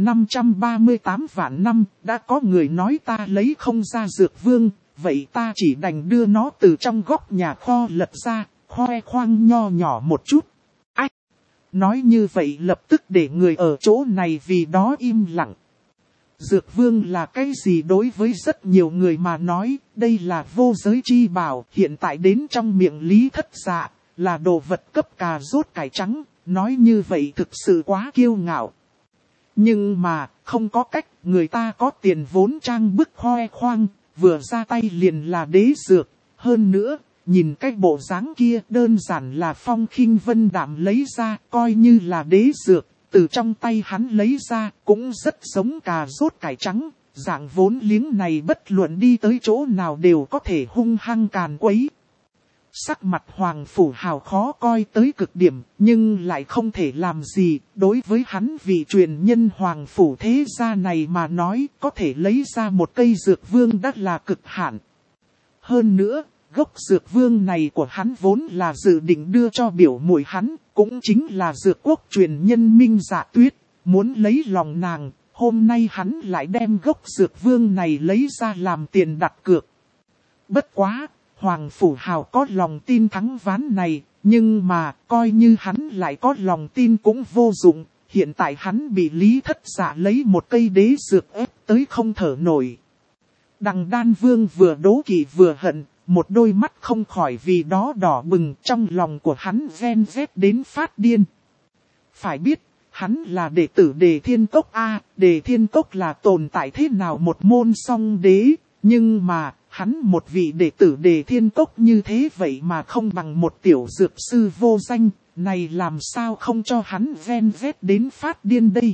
538 vạn năm, đã có người nói ta lấy không ra dược vương, vậy ta chỉ đành đưa nó từ trong góc nhà kho lật ra, khoe khoang nho nhỏ một chút. Ách! Nói như vậy lập tức để người ở chỗ này vì đó im lặng. Dược vương là cái gì đối với rất nhiều người mà nói, đây là vô giới chi bảo, hiện tại đến trong miệng Lý Thất Dạ, là đồ vật cấp cà rốt cải trắng, nói như vậy thực sự quá kiêu ngạo. Nhưng mà, không có cách, người ta có tiền vốn trang bức khoe khoang, vừa ra tay liền là đế dược, hơn nữa, nhìn cái bộ dáng kia đơn giản là Phong Khinh Vân Đạm lấy ra, coi như là đế dược, từ trong tay hắn lấy ra, cũng rất giống cà rốt cải trắng, dạng vốn liếng này bất luận đi tới chỗ nào đều có thể hung hăng càn quấy. Sắc mặt Hoàng phủ hào khó coi tới cực điểm, nhưng lại không thể làm gì, đối với hắn vị truyền nhân Hoàng phủ thế gia này mà nói, có thể lấy ra một cây dược vương đã là cực hạn. Hơn nữa, gốc dược vương này của hắn vốn là dự định đưa cho biểu muội hắn, cũng chính là dược quốc truyền nhân Minh Dạ Tuyết, muốn lấy lòng nàng, hôm nay hắn lại đem gốc dược vương này lấy ra làm tiền đặt cược. Bất quá! Hoàng phủ hào có lòng tin thắng ván này, nhưng mà coi như hắn lại có lòng tin cũng vô dụng, hiện tại hắn bị Lý Thất Dạ lấy một cây đế dược ép tới không thở nổi. Đằng Đan Vương vừa đố kỵ vừa hận, một đôi mắt không khỏi vì đó đỏ bừng, trong lòng của hắn ven vét đến phát điên. Phải biết, hắn là đệ tử Đề Thiên Cốc A, Đề Thiên Cốc là tồn tại thế nào một môn song đế, nhưng mà hắn một vị đệ tử Đề Thiên Cốc như thế vậy mà không bằng một tiểu dược sư vô danh, này làm sao không cho hắn ven vét đến phát điên đây.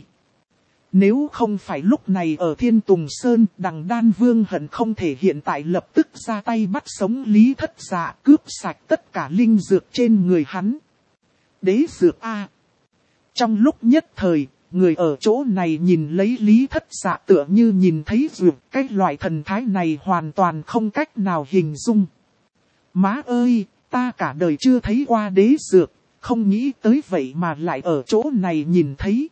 Nếu không phải lúc này ở Thiên Tùng Sơn, Đằng Đan Vương hận không thể hiện tại lập tức ra tay bắt sống Lý Thất Dạ, cướp sạch tất cả linh dược trên người hắn. Đế dược A. Trong lúc nhất thời, người ở chỗ này nhìn lấy Lý Thất Dạ tựa như nhìn thấy dược, cái loại thần thái này hoàn toàn không cách nào hình dung. Má ơi, ta cả đời chưa thấy qua đế dược, không nghĩ tới vậy mà lại ở chỗ này nhìn thấy.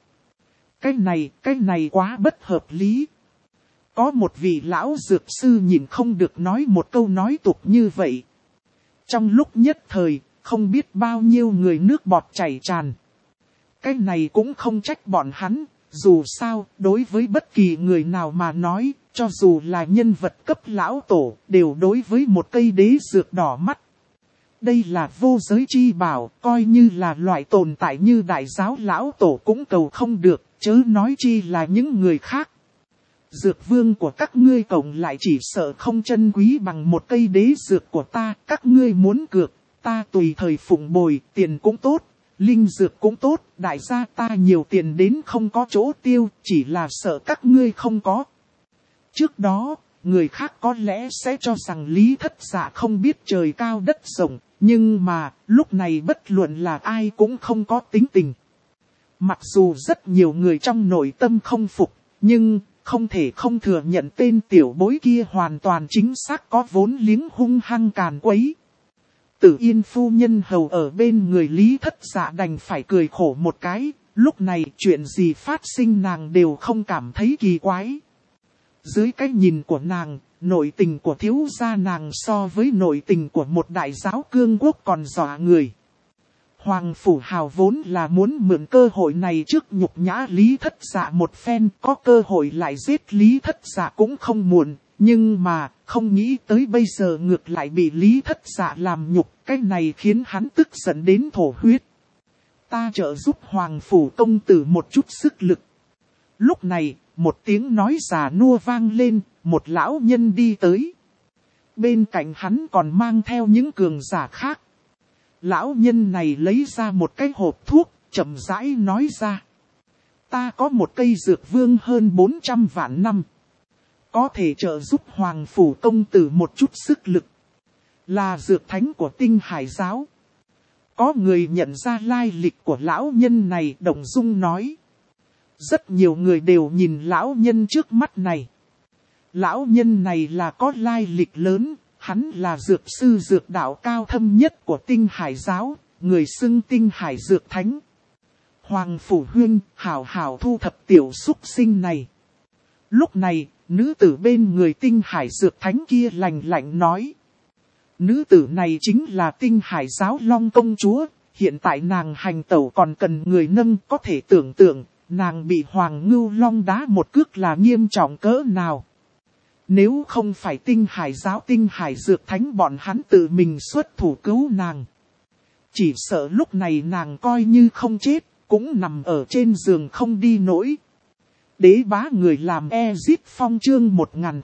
Cái này quá bất hợp lý. Có một vị lão dược sư nhìn không được nói một câu nói tục như vậy. Trong lúc nhất thời, không biết bao nhiêu người nước bọt chảy tràn. Cái này cũng không trách bọn hắn, Dù sao, đối với bất kỳ người nào mà nói, cho dù là nhân vật cấp lão tổ, đều đối với một cây đế dược đỏ mắt. Đây là vô giới chi bảo, coi như là loại tồn tại như đại giáo lão tổ cũng cầu không được, chớ nói chi là những người khác. Dược vương của các ngươi cộng lại chỉ sợ không chân quý bằng một cây đế dược của ta, các ngươi muốn cược, ta tùy thời phụng bồi, tiền cũng tốt, linh dược cũng tốt, đại gia ta nhiều tiền đến không có chỗ tiêu, chỉ là sợ các ngươi không có. Trước đó, người khác có lẽ sẽ cho rằng Lý Thất Dạ không biết trời cao đất rộng, nhưng mà, lúc này bất luận là ai cũng không có tính tình. Mặc dù rất nhiều người trong nội tâm không phục, nhưng không thể không thừa nhận tên tiểu bối kia hoàn toàn chính xác có vốn liếng hung hăng càn quấy. Tử Yên phu nhân hầu ở bên người Lý Thất Dạ đành phải cười khổ một cái, lúc này chuyện gì phát sinh nàng đều không cảm thấy kỳ quái. Dưới cái nhìn của nàng, nội tình của thiếu gia nàng so với nội tình của một đại giáo cương quốc còn dọa người. Hoàng Phủ Hào vốn là muốn mượn cơ hội này trước nhục nhã Lý Thất Dạ một phen, có cơ hội lại giết Lý Thất Dạ cũng không muộn, nhưng mà không nghĩ tới bây giờ ngược lại bị Lý Thất Dạ làm nhục, cái này khiến hắn tức giận đến thổ huyết. Ta trợ giúp Hoàng Phủ công tử một chút sức lực. Lúc này, một tiếng nói già nua vang lên, một lão nhân đi tới. Bên cạnh hắn còn mang theo những cường giả khác. Lão nhân này lấy ra một cái hộp thuốc, chậm rãi nói ra. Ta có một cây dược vương hơn 400 vạn năm. Có thể trợ giúp Hoàng Phủ công tử một chút sức lực. Là dược thánh của Tinh Hải giáo. Có người nhận ra lai lịch của lão nhân này, động dung nói. Rất nhiều người đều nhìn lão nhân trước mắt này. Lão nhân này là có lai lịch lớn, hắn là dược sư dược đạo cao thâm nhất của Tinh Hải giáo, người xưng Tinh Hải dược thánh. Hoàng Phủ huynh, hảo hảo thu thập tiểu súc sinh này. Lúc này, nữ tử bên người Tinh Hải dược thánh kia lạnh lạnh nói. Nữ tử này chính là Tinh Hải giáo Long công chúa, hiện tại nàng hành tẩu còn cần người nâng, có thể tưởng tượng. Nàng bị Hoàng Ngưu Long đá một cước là nghiêm trọng cỡ nào. Nếu không phải Tinh Hải giáo Tinh Hải dược thánh bọn hắn tự mình xuất thủ cứu nàng. Chỉ sợ lúc này nàng coi như không chết, cũng nằm ở trên giường không đi nổi. Đế bá người làm Ezit Phong chương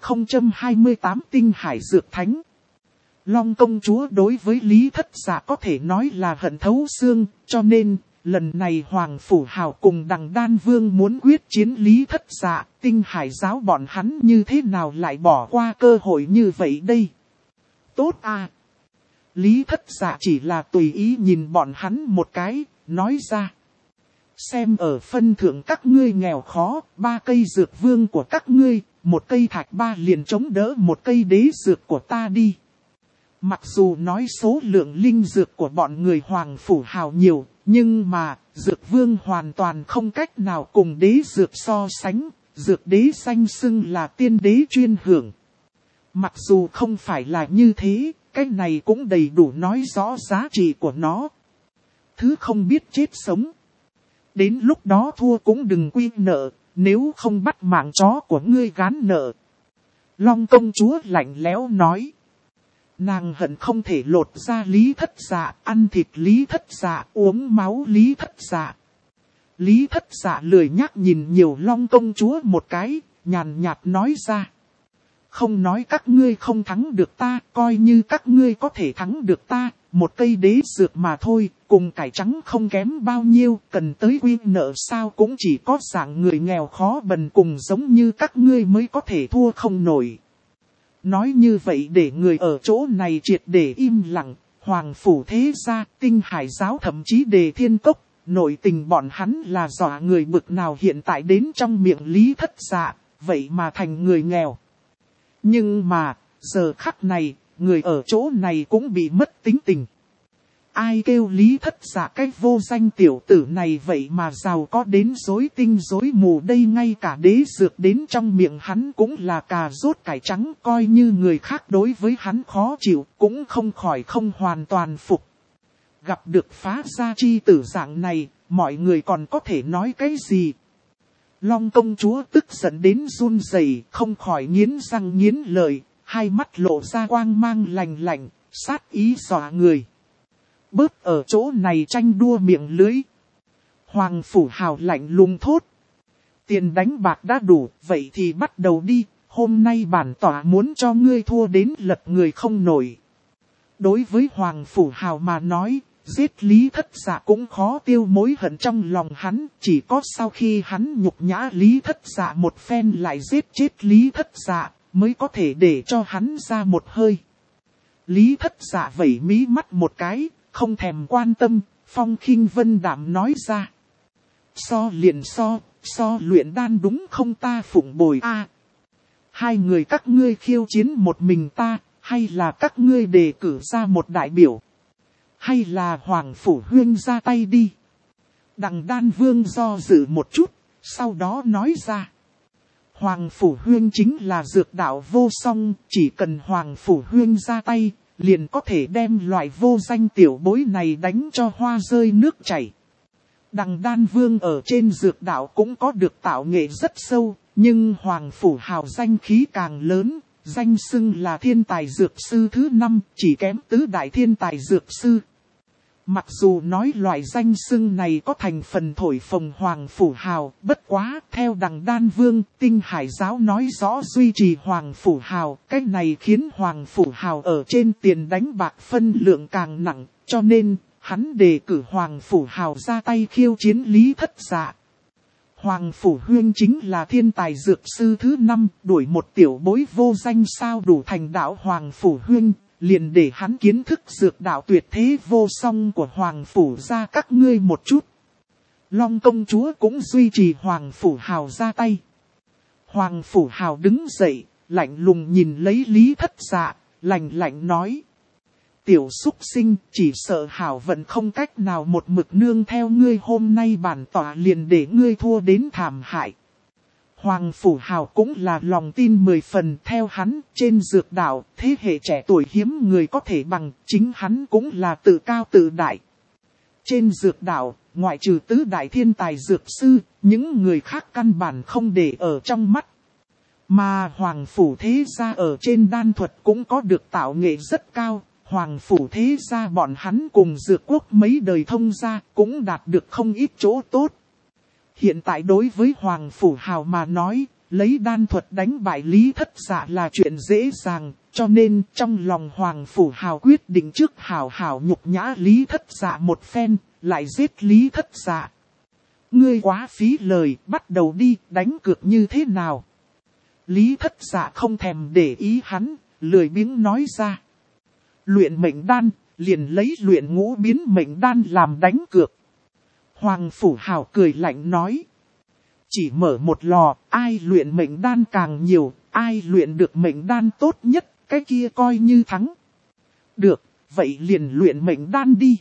1028 Tinh Hải dược thánh. Long công chúa đối với Lý Thất Dạ có thể nói là hận thấu xương, cho nên lần này Hoàng Phủ Hào cùng Đằng Đan Vương muốn quyết chiến Lý Thất Dạ, Tinh Hải giáo bọn hắn như thế nào lại bỏ qua cơ hội như vậy đây? Tốt à! Lý Thất Dạ chỉ là tùy ý nhìn bọn hắn một cái, nói ra. Xem ở phân thượng các ngươi nghèo khó, 3 cây dược vương của các ngươi, một cây thạch ba liền chống đỡ một cây đế dược của ta đi. Mặc dù nói số lượng linh dược của bọn người Hoàng Phủ Hào nhiều, nhưng mà, dược vương hoàn toàn không cách nào cùng đế dược so sánh, dược đế danh xưng là tiên đế chuyên hưởng. Mặc dù không phải là như thế, cái này cũng đầy đủ nói rõ giá trị của nó. Thứ không biết chết sống. Đến lúc đó thua cũng đừng quy nợ, nếu không bắt mạng chó của ngươi gán nợ. Long công chúa lạnh lẽo nói. Nàng hận không thể lột ra Lý Thất Dạ, ăn thịt Lý Thất Dạ, uống máu Lý Thất Dạ. Lý Thất Dạ lười nhắc nhìn nhiều Long công chúa một cái, nhàn nhạt nói ra. Không nói các ngươi không thắng được ta, coi như các ngươi có thể thắng được ta, một cây đế dược mà thôi, cùng cải trắng không kém bao nhiêu, cần tới quy nợ sao cũng chỉ có dạng người nghèo khó bần cùng giống như các ngươi mới có thể thua không nổi. Nói như vậy để người ở chỗ này triệt để im lặng, Hoàng Phủ thế gia, Tinh Hải giáo thậm chí Đề Thiên Cốc, nội tình bọn hắn là dọa người bực nào hiện tại đến trong miệng Lý Thất Dạ, vậy mà thành người nghèo. Nhưng mà, giờ khắc này, người ở chỗ này cũng bị mất tính tình. Ai kêu Lý Thất Dạ cái vô danh tiểu tử này vậy mà giàu có đến rối tinh rối mù đây, ngay cả đế dược đến trong miệng hắn cũng là cà rốt cải trắng, coi như người khác đối với hắn khó chịu cũng không khỏi không hoàn toàn phục. Gặp được phá gia chi tử dạng này, mọi người còn có thể nói cái gì? Long công chúa tức giận đến run rẩy, không khỏi nghiến răng nghiến lợi, hai mắt lộ ra quang mang lạnh lạnh, sát ý dọa người. Bớt ở chỗ này tranh đua miệng lưỡi. Hoàng Phủ Hào lạnh lùng thốt. Tiền đánh bạc đã đủ, vậy thì bắt đầu đi, hôm nay bản tỏa muốn cho ngươi thua đến lật người không nổi. Đối với Hoàng Phủ Hào mà nói, giết Lý Thất Dạ cũng khó tiêu mối hận trong lòng hắn, chỉ có sau khi hắn nhục nhã Lý Thất Dạ một phen lại giết chết Lý Thất Dạ, mới có thể để cho hắn ra một hơi. Lý Thất Dạ vẩy mí mắt một cái, không thèm quan tâm, phong khinh vân đạm nói ra. So luyện đan đúng không ta phụng bồi a? Hai người các ngươi khiêu chiến một mình ta, hay là các ngươi đề cử ra một đại biểu? Hay là Hoàng Phủ Huyên ra tay đi? Đằng Đan Vương do dự một chút, sau đó nói ra. Hoàng Phủ Huyên chính là dược đạo vô song, chỉ cần Hoàng Phủ Huyên ra tay, liền có thể đem loại vô danh tiểu bối này đánh cho hoa rơi nước chảy. Đằng Đan Vương ở trên dược đạo cũng có được tạo nghệ rất sâu, nhưng Hoàng Phủ Hào danh khí càng lớn, danh xưng là thiên tài dược sư thứ 5, chỉ kém tứ đại thiên tài dược sư. Mặc dù nói loại danh xưng này có thành phần thổi phồng Hoàng Phủ Hào, bất quá theo đằng Đan Vương, Tinh Hải Giáo nói rõ duy trì Hoàng Phủ Hào, cách này khiến Hoàng Phủ Hào ở trên tiền đánh bạc phân lượng càng nặng, cho nên hắn đề cử Hoàng Phủ Hào ra tay khiêu chiến Lý Thất Dạ. Hoàng Phủ Huyên chính là thiên tài dược sư thứ 5, đuổi một tiểu bối vô danh sao đủ thành đạo Hoàng Phủ Huyên, liền để hắn kiến thức dược đạo tuyệt thế vô song của Hoàng Phủ ra các ngươi một chút. Long công chúa cũng duy trì Hoàng Phủ Hào ra tay. Hoàng Phủ Hào đứng dậy, lạnh lùng nhìn lấy Lý Thất Dạ, lạnh lạnh nói. Tiểu súc sinh, chỉ sợ Hảo vận không cách nào một mực nương theo ngươi, hôm nay bản tỏa liền để ngươi thua đến thảm hại. Hoàng Phủ Hào cũng là lòng tin 10 phần, theo hắn trên dược đạo, thế hệ trẻ tuổi hiếm người có thể bằng, chính hắn cũng là tự cao tự đại. Trên dược đạo, ngoại trừ tứ đại thiên tài dược sư, những người khác căn bản không để ở trong mắt. Mà Hoàng Phủ thế gia ở trên đan thuật cũng có được tạo nghệ rất cao. Hoàng Phủ thế gia bọn hắn cùng dược quốc mấy đời thông gia cũng đạt được không ít chỗ tốt. Hiện tại đối với Hoàng Phủ Hào mà nói, lấy đan thuật đánh bại Lý Thất Dạ là chuyện dễ dàng, cho nên trong lòng Hoàng Phủ Hào quyết định trước hảo nhục nhã Lý Thất Dạ một phen, lại giết Lý Thất Dạ. Ngươi quá phí lời, bắt đầu đi, đánh cược như thế nào? Lý Thất Dạ không thèm để ý hắn, lười biếng nói ra. Luyện mệnh đan, liền lấy luyện ngũ biến mệnh đan làm đánh cược. Hoàng Phủ Hào cười lạnh nói. Chỉ mở một lò, ai luyện mệnh đan càng nhiều, ai luyện được mệnh đan tốt nhất, cái kia coi như thắng. Được, vậy liền luyện mệnh đan đi.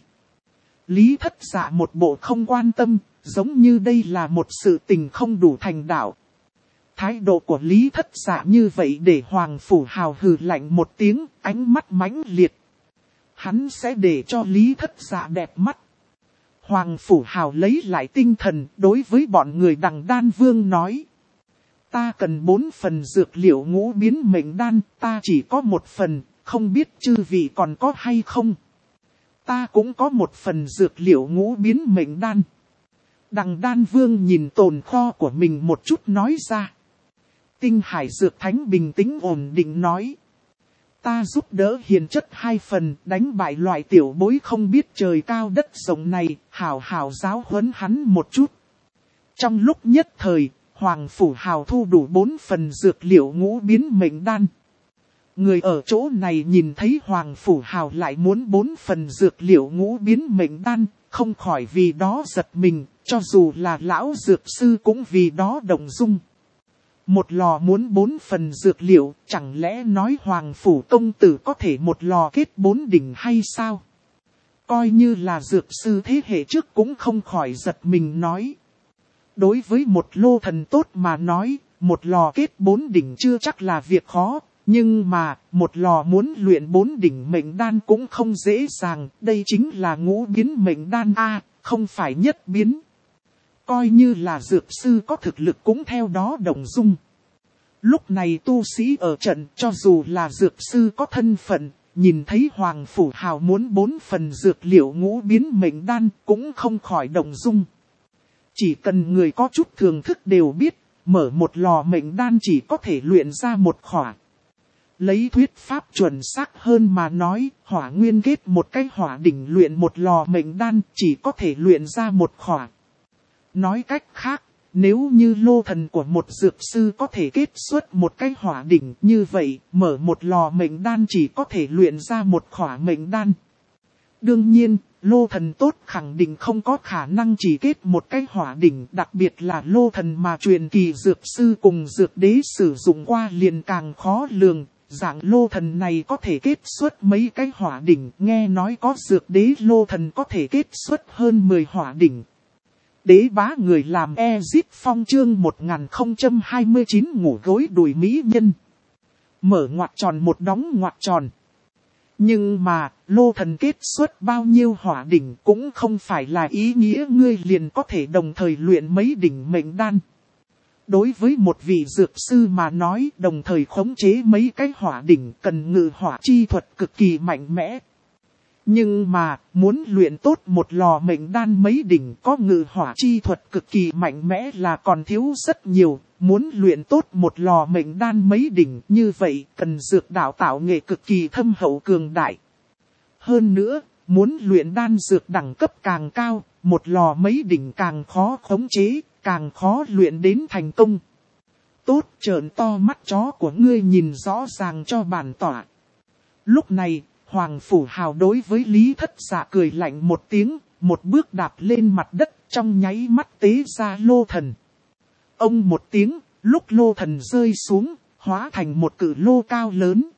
Lý Thất Dạ một bộ không quan tâm, giống như đây là một sự tình không đủ thành đạo. Thái độ của Lý Thất Dạ như vậy để Hoàng Phủ Hào hừ lạnh một tiếng, ánh mắt mãnh liệt. Hắn sẽ để cho Lý Thất Dạ đẹp mắt. Hoàng Phủ Hào lấy lại tinh thần, đối với bọn người đằng Đan Vương nói. Ta cần 4 phần dược liệu ngũ biến mệnh đan, ta chỉ có 1 phần, không biết chư vị còn có hay không. Ta cũng có 1 phần dược liệu ngũ biến mệnh đan. Đằng Đan Vương nhìn tồn kho của mình một chút nói ra. Tinh Hải Dược Thánh bình tĩnh ổn định nói. Ta giúp đỡ hiền chất 2 phần, đánh bại loại tiểu bối không biết trời cao đất rộng này, hảo giáo huấn hắn một chút. Trong lúc nhất thời, Hoàng Phủ Hào thu đủ 4 phần dược liệu ngũ biến mệnh đan. Người ở chỗ này nhìn thấy Hoàng Phủ Hào lại muốn 4 phần dược liệu ngũ biến mệnh đan, không khỏi vì đó giật mình, cho dù là lão dược sư cũng vì đó động dung. Một lò muốn 4 phần dược liệu, chẳng lẽ nói Hoàng Phủ công tử có thể một lò kết 4 đỉnh hay sao? Coi như là dược sư thế hệ trước cũng không khỏi giật mình nói. Đối với một lô thần tốt mà nói, một lò kết 4 đỉnh chưa chắc là việc khó, nhưng mà một lò muốn luyện 4 đỉnh mệnh đan cũng không dễ dàng, đây chính là ngũ biến mệnh đan A, không phải nhất biến. Coi như là dược sư có thực lực cũng theo đó động dung. Lúc này tu sĩ ở trận cho dù là dược sư có thân phận, nhìn thấy Hoàng Phủ Hào muốn 4 phần dược liệu ngũ biến mệnh đan cũng không khỏi động dung. Chỉ cần người có chút thường thức đều biết, mở một lò mệnh đan chỉ có thể luyện ra một khỏa. Lấy thuyết pháp chuẩn xác hơn mà nói, hỏa nguyên kết một cái hỏa đỉnh luyện một lò mệnh đan chỉ có thể luyện ra một khỏa. Nói cách khác, nếu như lô thần của một dược sư có thể kết xuất một cái hỏa đỉnh như vậy, mở một lò mệnh đan chỉ có thể luyện ra một khỏa mệnh đan. Đương nhiên, lô thần tốt khẳng định không có khả năng chỉ kết một cái hỏa đỉnh, đặc biệt là lô thần mà truyền kỳ dược sư cùng dược đế sử dụng qua liền càng khó lường. Dạng lô thần này có thể kết xuất mấy cái hỏa đỉnh, nghe nói có dược đế lô thần có thể kết xuất hơn 10 hỏa đỉnh. Đế bá người làm Ezit Phong chương 1029 ngủ gối đùi mỹ nhân. Mở ngoặc tròn một đóng ngoặc tròn. Nhưng mà, lô thần kết xuất bao nhiêu hỏa đỉnh cũng không phải là ý nghĩa ngươi liền có thể đồng thời luyện mấy đỉnh mệnh đan. Đối với một vị dược sư mà nói đồng thời khống chế mấy cái hỏa đỉnh cần ngự hỏa chi thuật cực kỳ mạnh mẽ. Nhưng mà, muốn luyện tốt một lò mệnh đan mấy đỉnh có ngự hỏa chi thuật cực kỳ mạnh mẽ là còn thiếu rất nhiều. Muốn luyện tốt một lò mệnh đan mấy đỉnh như vậy cần dược đạo tạo nghệ cực kỳ thâm hậu cường đại. Hơn nữa, muốn luyện đan dược đẳng cấp càng cao, một lò mấy đỉnh càng khó khống chế, càng khó luyện đến thành công. Tốt, trợn to mắt chó của ngươi nhìn rõ ràng cho bản tỏa. Lúc này, Hoàng Phủ Hào đối với Lý Thất Dạ cười lạnh một tiếng, một bước đạp lên mặt đất trong nháy mắt tế ra lô thần. Ông một tiếng, lúc lô thần rơi xuống, hóa thành một cự lô cao lớn.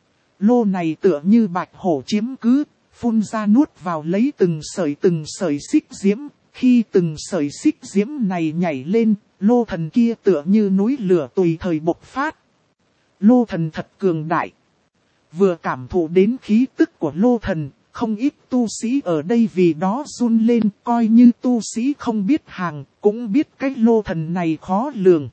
Lô này tựa như bạch hổ chiếm cứ, phun ra nuốt vào lấy từng sợi xích diễm. Khi từng sợi xích diễm này nhảy lên, lô thần kia tựa như núi lửa tùy thời bộc phát. Lô thần thật cường đại. Vừa cảm thụ đến khí tức của lô thần, không ít tu sĩ ở đây vì đó run lên, coi như tu sĩ không biết hàng, cũng biết cái lô thần này khó lường.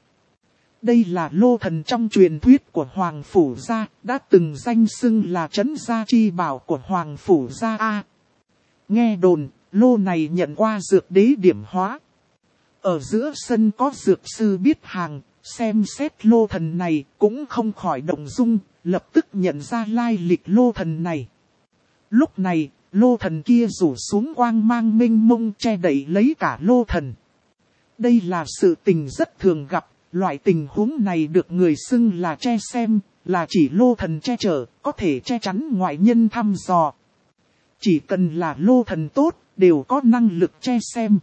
Đây là lô thần trong truyền thuyết của Hoàng Phủ Gia, đã từng danh xưng là trấn gia chi bảo của Hoàng Phủ Gia A. Nghe đồn, lô này nhận qua dược đế điểm hóa. Ở giữa sân có dược sư biết hàng, xem xét lô thần này cũng không khỏi động dung, lập tức nhận ra lai lịch lô thần này. Lúc này, lô thần kia rủ xuống quang mang minh mông che đậy lấy cả lô thần. Đây là sự tình rất thường gặp, loại tình huống này được người xưng là che xem, là chỉ lô thần che chở, có thể che chắn ngoại nhân thăm dò. Chỉ cần là lô thần tốt, đều có năng lực che xem.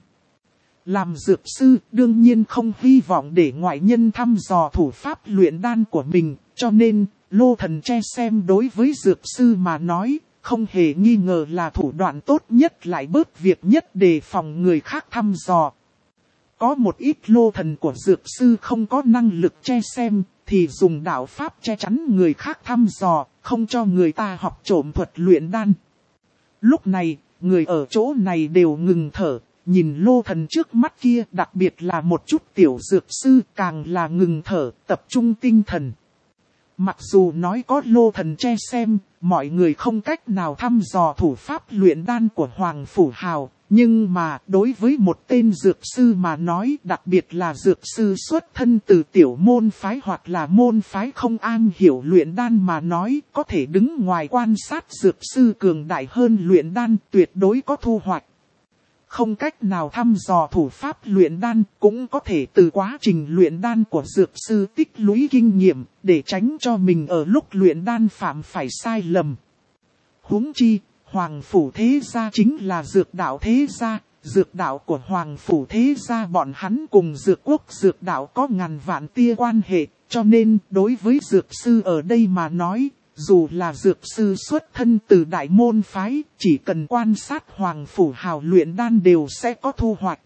Làm dược sư, đương nhiên không hy vọng để ngoại nhân thăm dò thủ pháp luyện đan của mình, cho nên, lô thần che xem đối với dược sư mà nói, không hề nghi ngờ là thủ đoạn tốt nhất lại bớt việc nhất để phòng người khác thăm dò. Có một ít lô thần của dược sư không có năng lực che xem, thì dùng đạo pháp che chắn người khác thăm dò, không cho người ta học trộm thuật luyện đan. Lúc này, người ở chỗ này đều ngừng thở, nhìn lô thần trước mắt kia, đặc biệt là một chút tiểu dược sư càng là ngừng thở, tập trung tinh thần. Mặc dù nói có lô thần che xem, mọi người không cách nào thăm dò thủ pháp luyện đan của Hoàng Phủ Hào, nhưng mà đối với một tên dược sư mà nói, đặc biệt là dược sư xuất thân từ tiểu môn phái hoặc là môn phái không am hiểu luyện đan mà nói, có thể đứng ngoài quan sát dược sư cường đại hơn luyện đan tuyệt đối có thu hoạch. Không cách nào thăm dò thủ pháp luyện đan, cũng có thể từ quá trình luyện đan của dược sư tích lũy kinh nghiệm, để tránh cho mình ở lúc luyện đan phạm phải sai lầm. Huống chi, Hoàng Phủ Thế Gia chính là dược đạo thế gia, dược đạo của Hoàng Phủ Thế Gia bọn hắn cùng dược quốc dược đạo có ngàn vạn tia quan hệ, cho nên đối với dược sư ở đây mà nói, dù là dược sư xuất thân từ đại môn phái, chỉ cần quan sát Hoàng Phủ Hào luyện đan đều sẽ có thu hoạch.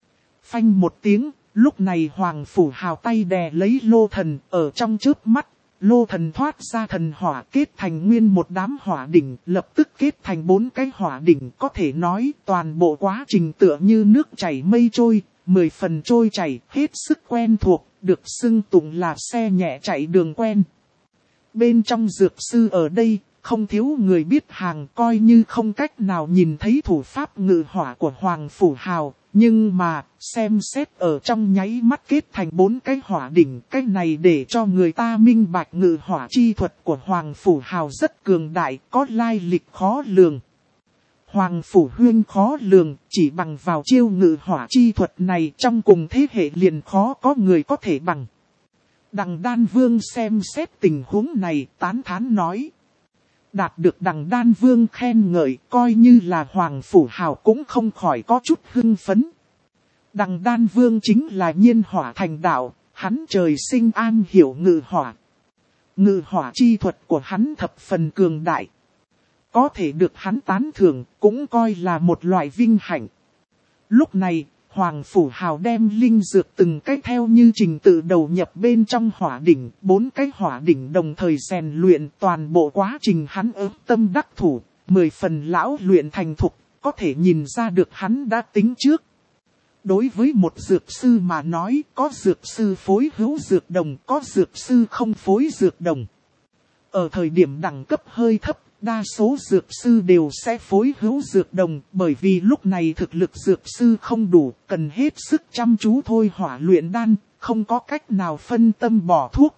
Phanh một tiếng, lúc này Hoàng Phủ Hào tay đè lấy lô thần, ở trong chớp mắt, lô thần thoát ra thần hỏa kết thành nguyên một đám hỏa đỉnh, lập tức kết thành 4 cái hỏa đỉnh, có thể nói toàn bộ quá trình tựa như nước chảy mây trôi, 10 phần trôi chảy, hết sức quen thuộc, được xưng tụng là xe nhẹ chạy đường quen. Bên trong dược sư ở đây, không thiếu người biết hàng, coi như không cách nào nhìn thấy thủ pháp ngự hỏa của Hoàng Phủ Hào. Nhưng mà, xem xét ở trong nháy mắt kết thành 4 cái hỏa đỉnh, cái này để cho người ta minh bạch ngự hỏa chi thuật của Hoàng Phủ Hào rất cường đại, có lai lịch khó lường. Hoàng Phủ Huyên khó lường, chỉ bằng vào chiêu ngự hỏa chi thuật này trong cùng thế hệ liền khó có người có thể bằng. Đằng Đan Vương xem xét tình huống này tán thán nói. Đạt được Đằng Đan Vương khen ngợi, coi như là Hoàng Phủ Hào cũng không khỏi có chút hưng phấn. Đằng Đan Vương chính là nhiên hỏa thành đạo, hắn trời sinh an hiểu ngự hỏa. Ngự hỏa chi thuật của hắn thập phần cường đại. Có thể được hắn tán thưởng, cũng coi là một loại vinh hạnh. Lúc này, Hoàng Phủ Hào đem linh dược từng cái theo như trình tự đầu nhập bên trong hỏa đỉnh, 4 cái hỏa đỉnh đồng thời rèn luyện, toàn bộ quá trình hắn ớt tâm đắc thủ, 10 phần lão luyện thành thục, có thể nhìn ra được hắn đã tính trước. Đối với một dược sư mà nói, có dược sư phối hữu dược đồng, có dược sư không phối dược đồng. Ở thời điểm đẳng cấp hơi thấp, đa số dược sư đều sẽ phối hữu dược đồng, bởi vì lúc này thực lực dược sư không đủ, cần hết sức chăm chú thôi hỏa luyện đan, không có cách nào phân tâm bỏ thuốc.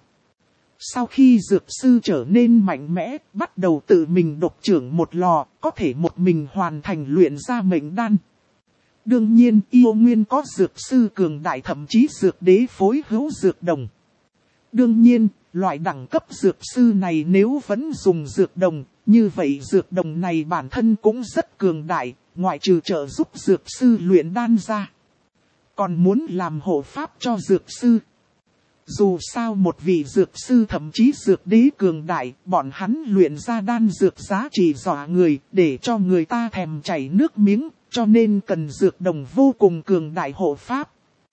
Sau khi dược sư trở nên mạnh mẽ, bắt đầu tự mình độc trưởng một lò, có thể một mình hoàn thành luyện ra mệnh đan. Đương nhiên, yêu nguyên có dược sư cường đại, thậm chí dược đế phối hữu dược đồng. Đương nhiên, loại đẳng cấp dược sư này nếu vẫn dùng dược đồng, như vậy dược đồng này bản thân cũng rất cường đại, ngoại trừ trợ giúp dược sư luyện đan ra. Còn muốn làm hộ pháp cho dược sư. Dù sao một vị dược sư thậm chí dược đế cường đại, bọn hắn luyện ra đan dược giá trị dọa người, để cho người ta thèm chảy nước miếng, cho nên cần dược đồng vô cùng cường đại hộ pháp.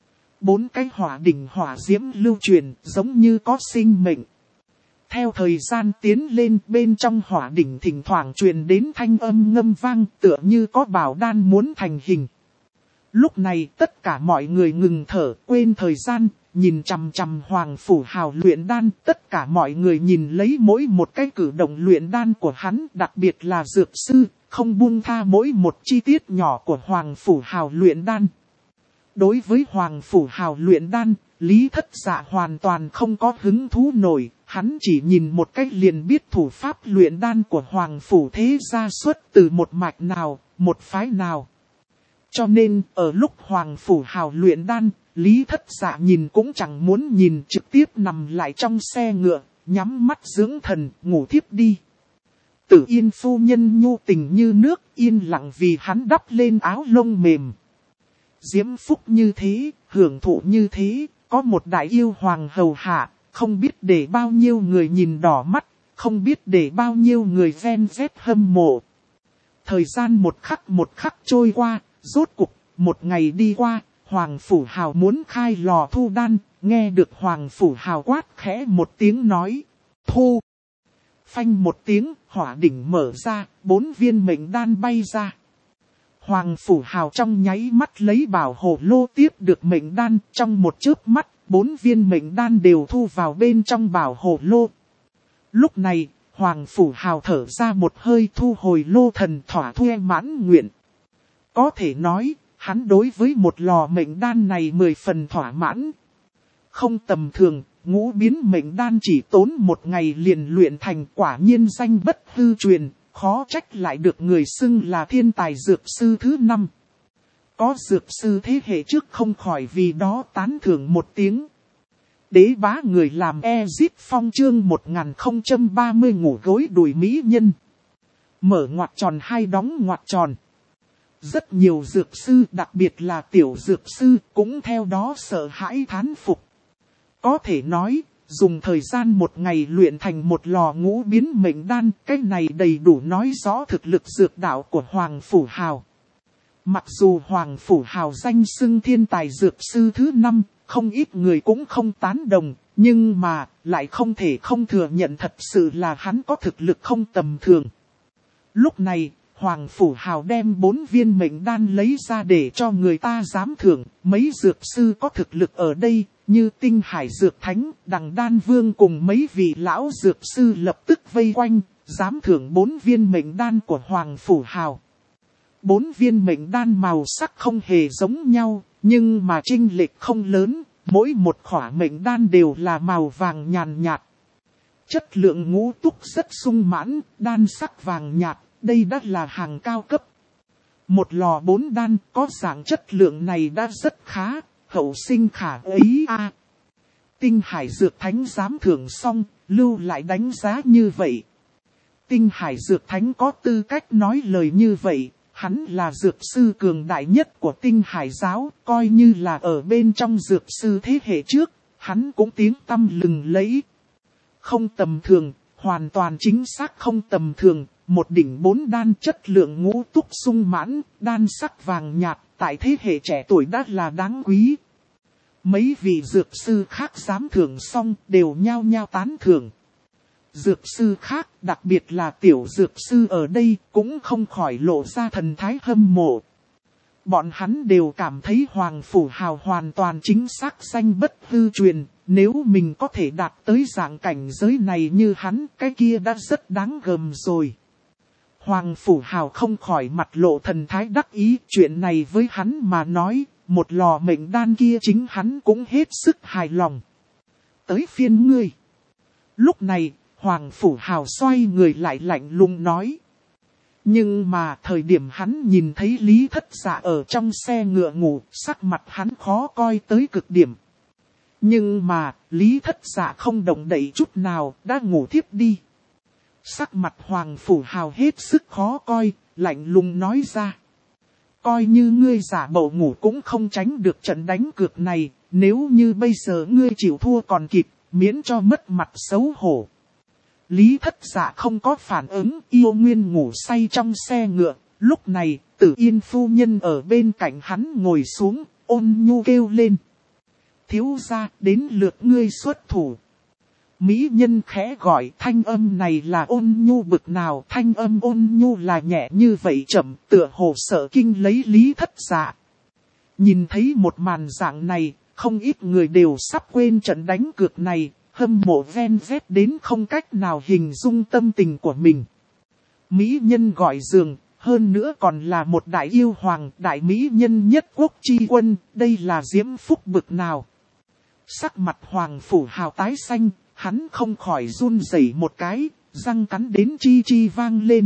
4 cái hỏa đỉnh hỏa diễm lưu truyền, giống như có sinh mệnh. Theo thời gian tiến lên, bên trong hỏa đỉnh thỉnh thoảng truyền đến thanh âm ngâm vang, tựa như có bảo đan muốn thành hình. Lúc này tất cả mọi người ngừng thở, quên thời gian, nhìn chằm chằm Hoàng Phủ Hào luyện đan. Tất cả mọi người nhìn lấy mỗi một cái cử động luyện đan của hắn, đặc biệt là dược sư, không buông tha mỗi một chi tiết nhỏ của Hoàng Phủ Hào luyện đan. Đối với Hoàng Phủ Hào luyện đan, Lý Thất Dạ hoàn toàn không có hứng thú nổi, hắn chỉ nhìn một cách liền biết thủ pháp luyện đan của Hoàng Phủ thế gia xuất từ một mạch nào, một phái nào. Cho nên, ở lúc Hoàng Phủ Hào luyện đan, Lý Thất Dạ nhìn cũng chẳng muốn nhìn, trực tiếp nằm lại trong xe ngựa, nhắm mắt dưỡng thần, ngủ thiếp đi. Tử Yên phu nhân nhu tình như nước, yên lặng vì hắn đắp lên áo lông mềm. Diễm phúc như thế, hưởng thụ như thế, có một đại yêu hoàng hầu hạ, không biết để bao nhiêu người nhìn đỏ mắt, không biết để bao nhiêu người ven vét hâm mộ. Thời gian một khắc trôi qua, rốt cục, một ngày đi qua, Hoàng Phủ Hào muốn khai lò thu đan, nghe được Hoàng Phủ Hào quát khẽ một tiếng nói, thu. Phanh một tiếng, hỏa đỉnh mở ra, 4 viên mệnh đan bay ra. Hoàng Phủ Hào trong nháy mắt lấy bảo hồ lô tiếp được mệnh đan, trong một chớp mắt, 4 viên mệnh đan đều thu vào bên trong bảo hồ lô. Lúc này, Hoàng Phủ Hào thở ra một hơi, thu hồi lô thần, thỏa thuê mãn nguyện. Có thể nói, hắn đối với một lò mệnh đan này 10 phần thỏa mãn. Không tầm thường, ngũ biến mệnh đan chỉ tốn 1 ngày liền luyện thành, quả nhiên danh bất hư truyền, khó trách lại được người xưng là thiên tài dược sư thứ 5. Có dược sư thế hệ trước không khỏi vì đó tán thưởng một tiếng. Đế bá người làm Ezip Phong chương 1030 ngủ gối đùi mỹ nhân. Mở ngoặc tròn hay đóng ngoặc tròn. Rất nhiều dược sư, đặc biệt là tiểu dược sư, cũng theo đó sợ hãi thán phục. Có thể nói, dùng thời gian 1 ngày luyện thành một lò ngũ biến mệnh đan, cái này đầy đủ nói rõ thực lực dược đạo của Hoàng Phủ Hào. Mặc dù Hoàng Phủ Hào danh xưng thiên tài dược sư thứ 5, không ít người cũng không tán đồng, nhưng mà, lại không thể không thừa nhận thật sự là hắn có thực lực không tầm thường. Lúc này, Hoàng Phủ Hào đem 4 viên mệnh đan lấy ra để cho người ta giám thưởng. Mấy dược sư có thực lực ở đây, như Tinh Hải Dược Thánh, Đằng Đan Vương cùng mấy vị lão dược sư lập tức vây quanh, giám thưởng 4 viên mệnh đan của Hoàng Phủ Hào. 4 viên mệnh đan màu sắc không hề giống nhau, nhưng mà chênh lệch không lớn, mỗi một khỏa mệnh đan đều là màu vàng nhàn nhạt. Chất lượng ngũ túc rất sung mãn, đan sắc vàng nhạt, đây đã là hàng cao cấp. Một lò 4 đan có dạng chất lượng này đã rất khá, hậu sinh khả ấy a. Tinh Hải Dược Thánh giám thưởng xong, lưu lại đánh giá như vậy. Tinh Hải Dược Thánh có tư cách nói lời như vậy, hắn là dược sư cường đại nhất của Tinh Hải giáo, coi như là ở bên trong dược sư thế hệ trước, hắn cũng tiếng tăm lừng lẫy. Không tầm thường, hoàn toàn chính xác không tầm thường, một đỉnh 4 đan chất lượng ngũ túc sung mãn, đan sắc vàng nhạt, tại thế hệ trẻ tuổi đã là đáng quý. Mấy vị dược sư khác giám thưởng xong đều nhao nhao tán thưởng. Dược sư khác, đặc biệt là tiểu dược sư ở đây, cũng không khỏi lộ ra thần thái hâm mộ. Bọn hắn đều cảm thấy Hoàng Phủ Hào hoàn toàn chính xác danh bất hư truyền, nếu mình có thể đạt tới dạng cảnh giới này như hắn, cái kia đã rất đáng gờm rồi. Hoàng Phủ Hào không khỏi mặt lộ thần thái đắc ý, chuyện này với hắn mà nói, một lò mệnh đan kia chính hắn cũng hết sức hài lòng. Tới phiên ngươi. Lúc này, Hoàng Phủ Hào xoay người lại lạnh lùng nói. Nhưng mà thời điểm hắn nhìn thấy Lý Thất Dạ ở trong xe ngựa ngủ, sắc mặt hắn khó coi tới cực điểm. Nhưng mà, Lý Thất Dạ không động đậy chút nào, đã ngủ thiếp đi. Sắc mặt Hoàng Phủ Hào hết sức khó coi, lạnh lùng nói ra. Coi như ngươi giả bộ ngủ cũng không tránh được trận đánh cược này, nếu như bây giờ ngươi chịu thua còn kịp, miễn cho mất mặt xấu hổ. Lý Thất Dạ không có phản ứng, yêu nguyên ngủ say trong xe ngựa, lúc này, Tử Yên phu nhân ở bên cạnh hắn ngồi xuống, ôn nhu kêu lên. Thiếu gia, đến lượt ngươi xuất thủ. Mỹ nhân khẽ gọi, thanh âm này là ôn nhu bực nào, thanh âm ôn nhu là nhẹ như vậy chậm, tựa hồ sợ kinh lấy Lý Thất Dạ. Nhìn thấy một màn dạng này, không ít người đều sắp quên trận đánh cược này, hâm mộ ven vét đến không cách nào hình dung tâm tình của mình. Mỹ nhân gọi giường, hơn nữa còn là một đại yêu hoàng, đại mỹ nhân nhất quốc chi quân, đây là diễm phúc bực nào. Sắc mặt Hoàng Phủ Hào tái xanh, hắn không khỏi run rẩy một cái, răng cắn đến chi chi vang lên.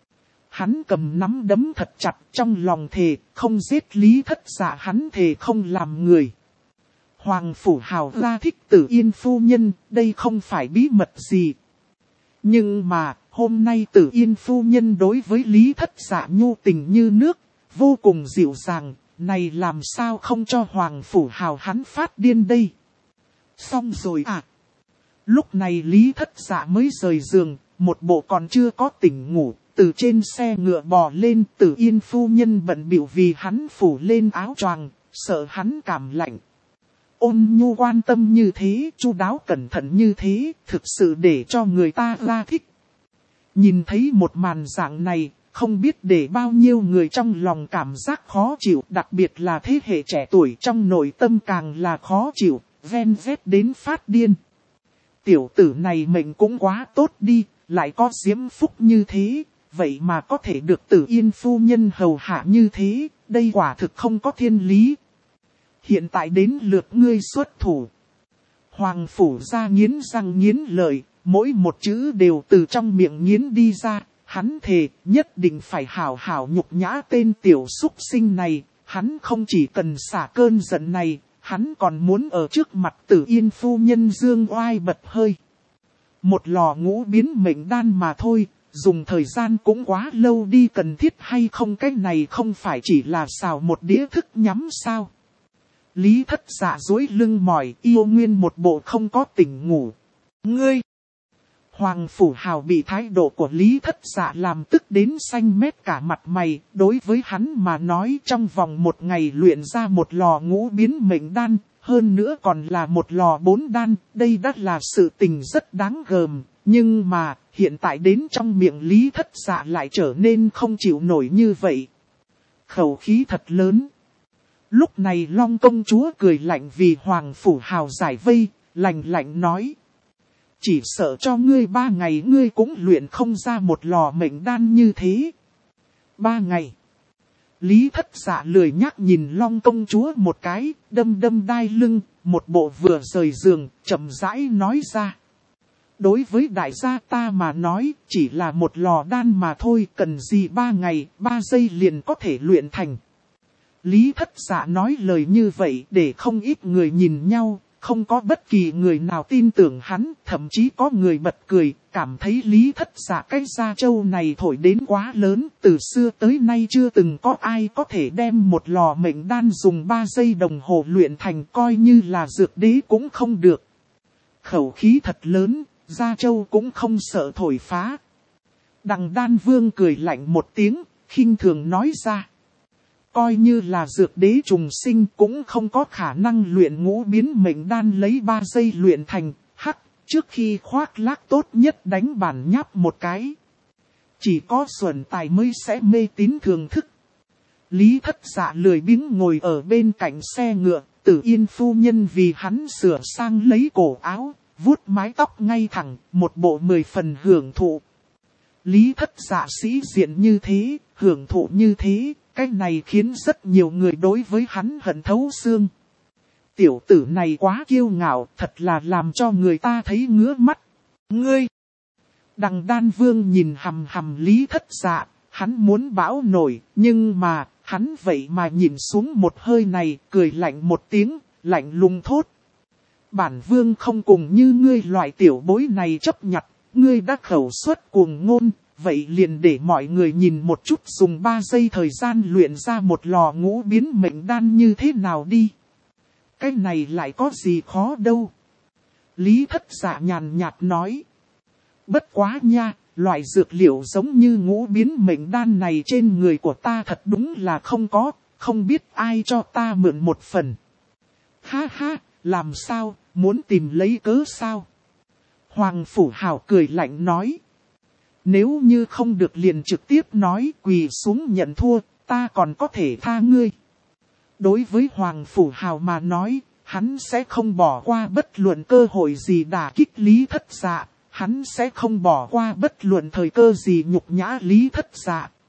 Hắn cầm nắm đấm thật chặt trong lòng thề, không giết Lý Thất Dạ, hắn thề không làm người. Hoàng Phủ Hào ra thích Tử Yên phu nhân, đây không phải bí mật gì. Nhưng mà, hôm nay Tử Yên phu nhân đối với Lý Thất Dạ nhu tình như nước, vô cùng dịu dàng, này làm sao không cho Hoàng Phủ Hào hắn phát điên đây. Xong rồi à. Lúc này Lý Thất Dạ mới rời giường, một bộ còn chưa có tỉnh ngủ, từ trên xe ngựa bò lên. Tử Yên phu nhân bận bịu vì hắn phủ lên áo choàng, sợ hắn cảm lạnh. Ôn nhu quan tâm như thế, chu đáo cẩn thận như thế, thực sự để cho người ta ra thích. Nhìn thấy một màn dạng này, không biết để bao nhiêu người trong lòng cảm giác khó chịu, đặc biệt là thế hệ trẻ tuổi trong nội tâm càng là khó chịu, ven vét đến phát điên. Tiểu tử này mệnh cũng quá tốt đi, lại có diễm phúc như thế, vậy mà có thể được Tử Yên phu nhân hầu hạ như thế, đây quả thực không có thiên lý. Hiện tại đến lượt ngươi xuất thủ. Hoàng Phủ ra nghiến răng nghiến lợi, mỗi một chữ đều từ trong miệng nghiến đi ra, hắn thề nhất định phải hảo hảo nhục nhã tên tiểu súc sinh này, hắn không chỉ cần xả cơn giận này, hắn còn muốn ở trước mặt Tử Yên phu nhân dương oai bật hơi. Một lò ngũ biến mệnh đan mà thôi, dùng thời gian cũng quá lâu đi, cần thiết hay không, cái này không phải chỉ là xào một đĩa thức nhắm sao. Lý Thất Dạ duỗi lưng mỏi, yêu nguyên một bộ không có tỉnh ngủ. Ngươi! Hoàng Phủ Hào bị thái độ của Lý Thất Dạ làm tức đến xanh mét cả mặt mày. Đối với hắn mà nói, trong vòng một ngày luyện ra một lò ngũ biến mệnh đan, hơn nữa còn là một lò 4 đan, đây đã là sự tình rất đáng gờm. Nhưng mà, hiện tại đến trong miệng Lý Thất Dạ lại trở nên không chịu nổi như vậy. Khẩu khí thật lớn. Lúc này Long công chúa cười lạnh vì Hoàng Phủ Hào giải vây, lạnh lạnh nói. Chỉ sợ cho ngươi 3 ngày ngươi cũng luyện không ra một lò mệnh đan như thế. 3 ngày. Lý Thất Dạ lười nhắc nhìn Long công chúa một cái, đâm đâm đai lưng, một bộ vừa rời giường, chậm rãi nói ra. Đối với đại gia ta mà nói, chỉ là một lò đan mà thôi, cần gì 3 ngày, 3 giây liền có thể luyện thành. Lý Thất Dạ nói lời như vậy để không ít người nhìn nhau, không có bất kỳ người nào tin tưởng hắn, thậm chí có người bật cười, cảm thấy Lý Thất Dạ cái gia châu này thổi đến quá lớn, từ xưa tới nay chưa từng có ai có thể đem một lò mệnh đan dùng 3 giây đồng hồ luyện thành, coi như là dược đế cũng không được. Khẩu khí thật lớn, gia châu cũng không sợ thổi phá. Đằng Đan Vương cười lạnh một tiếng, khinh thường nói ra. Coi như là dược đế trùng sinh cũng không có khả năng luyện ngũ biến mệnh đan lấy 3 giây luyện thành, trước khi khoác lác tốt nhất đánh bản nháp một cái. Chỉ có xuẩn tài mới sẽ mê tín thường thức. Lý Thất Dạ lười biếng ngồi ở bên cạnh xe ngựa, Tử Yên phu nhân vì hắn sửa sang lấy cổ áo, vuốt mái tóc ngay thẳng, một bộ 10 phần hưởng thụ. Lý Thất Dạ sĩ diện như thế, hưởng thụ như thế, cái này khiến rất nhiều người đối với hắn hận thấu xương. Tiểu tử này quá kiêu ngạo, thật là làm cho người ta thấy ngứa mắt. Ngươi! Đằng Đan Vương nhìn hằm hằm Lý Thất Dạ, hắn muốn bão nổi, nhưng mà, hắn vậy mà nhìn xuống một hơi này, cười lạnh một tiếng, lạnh lùng thốt. Bản Vương không cùng như ngươi loại tiểu bối này chấp nhặt, ngươi đã khẩu xuất cuồng ngôn. Vậy liền để mọi người nhìn một chút dùng 3 giây thời gian luyện ra một lò ngũ biến mệnh đan như thế nào đi. Cái này lại có gì khó đâu. Lý Thất Dạ nhàn nhạt nói. Bất quá nha, loại dược liệu giống như ngũ biến mệnh đan này trên người của ta thật đúng là không có, không biết ai cho ta mượn một phần. Ha ha, làm sao, muốn tìm lấy cớ sao? Hoàng Phủ Hào cười lạnh nói. Nếu như không được liền trực tiếp nói quỳ xuống nhận thua, ta còn có thể tha ngươi. Đối với Hoàng Phủ Hào mà nói, hắn sẽ không bỏ qua bất luận cơ hội gì đả kích Lý Thất Dạ, hắn sẽ không bỏ qua bất luận thời cơ gì nhục nhã Lý Thất Dạ.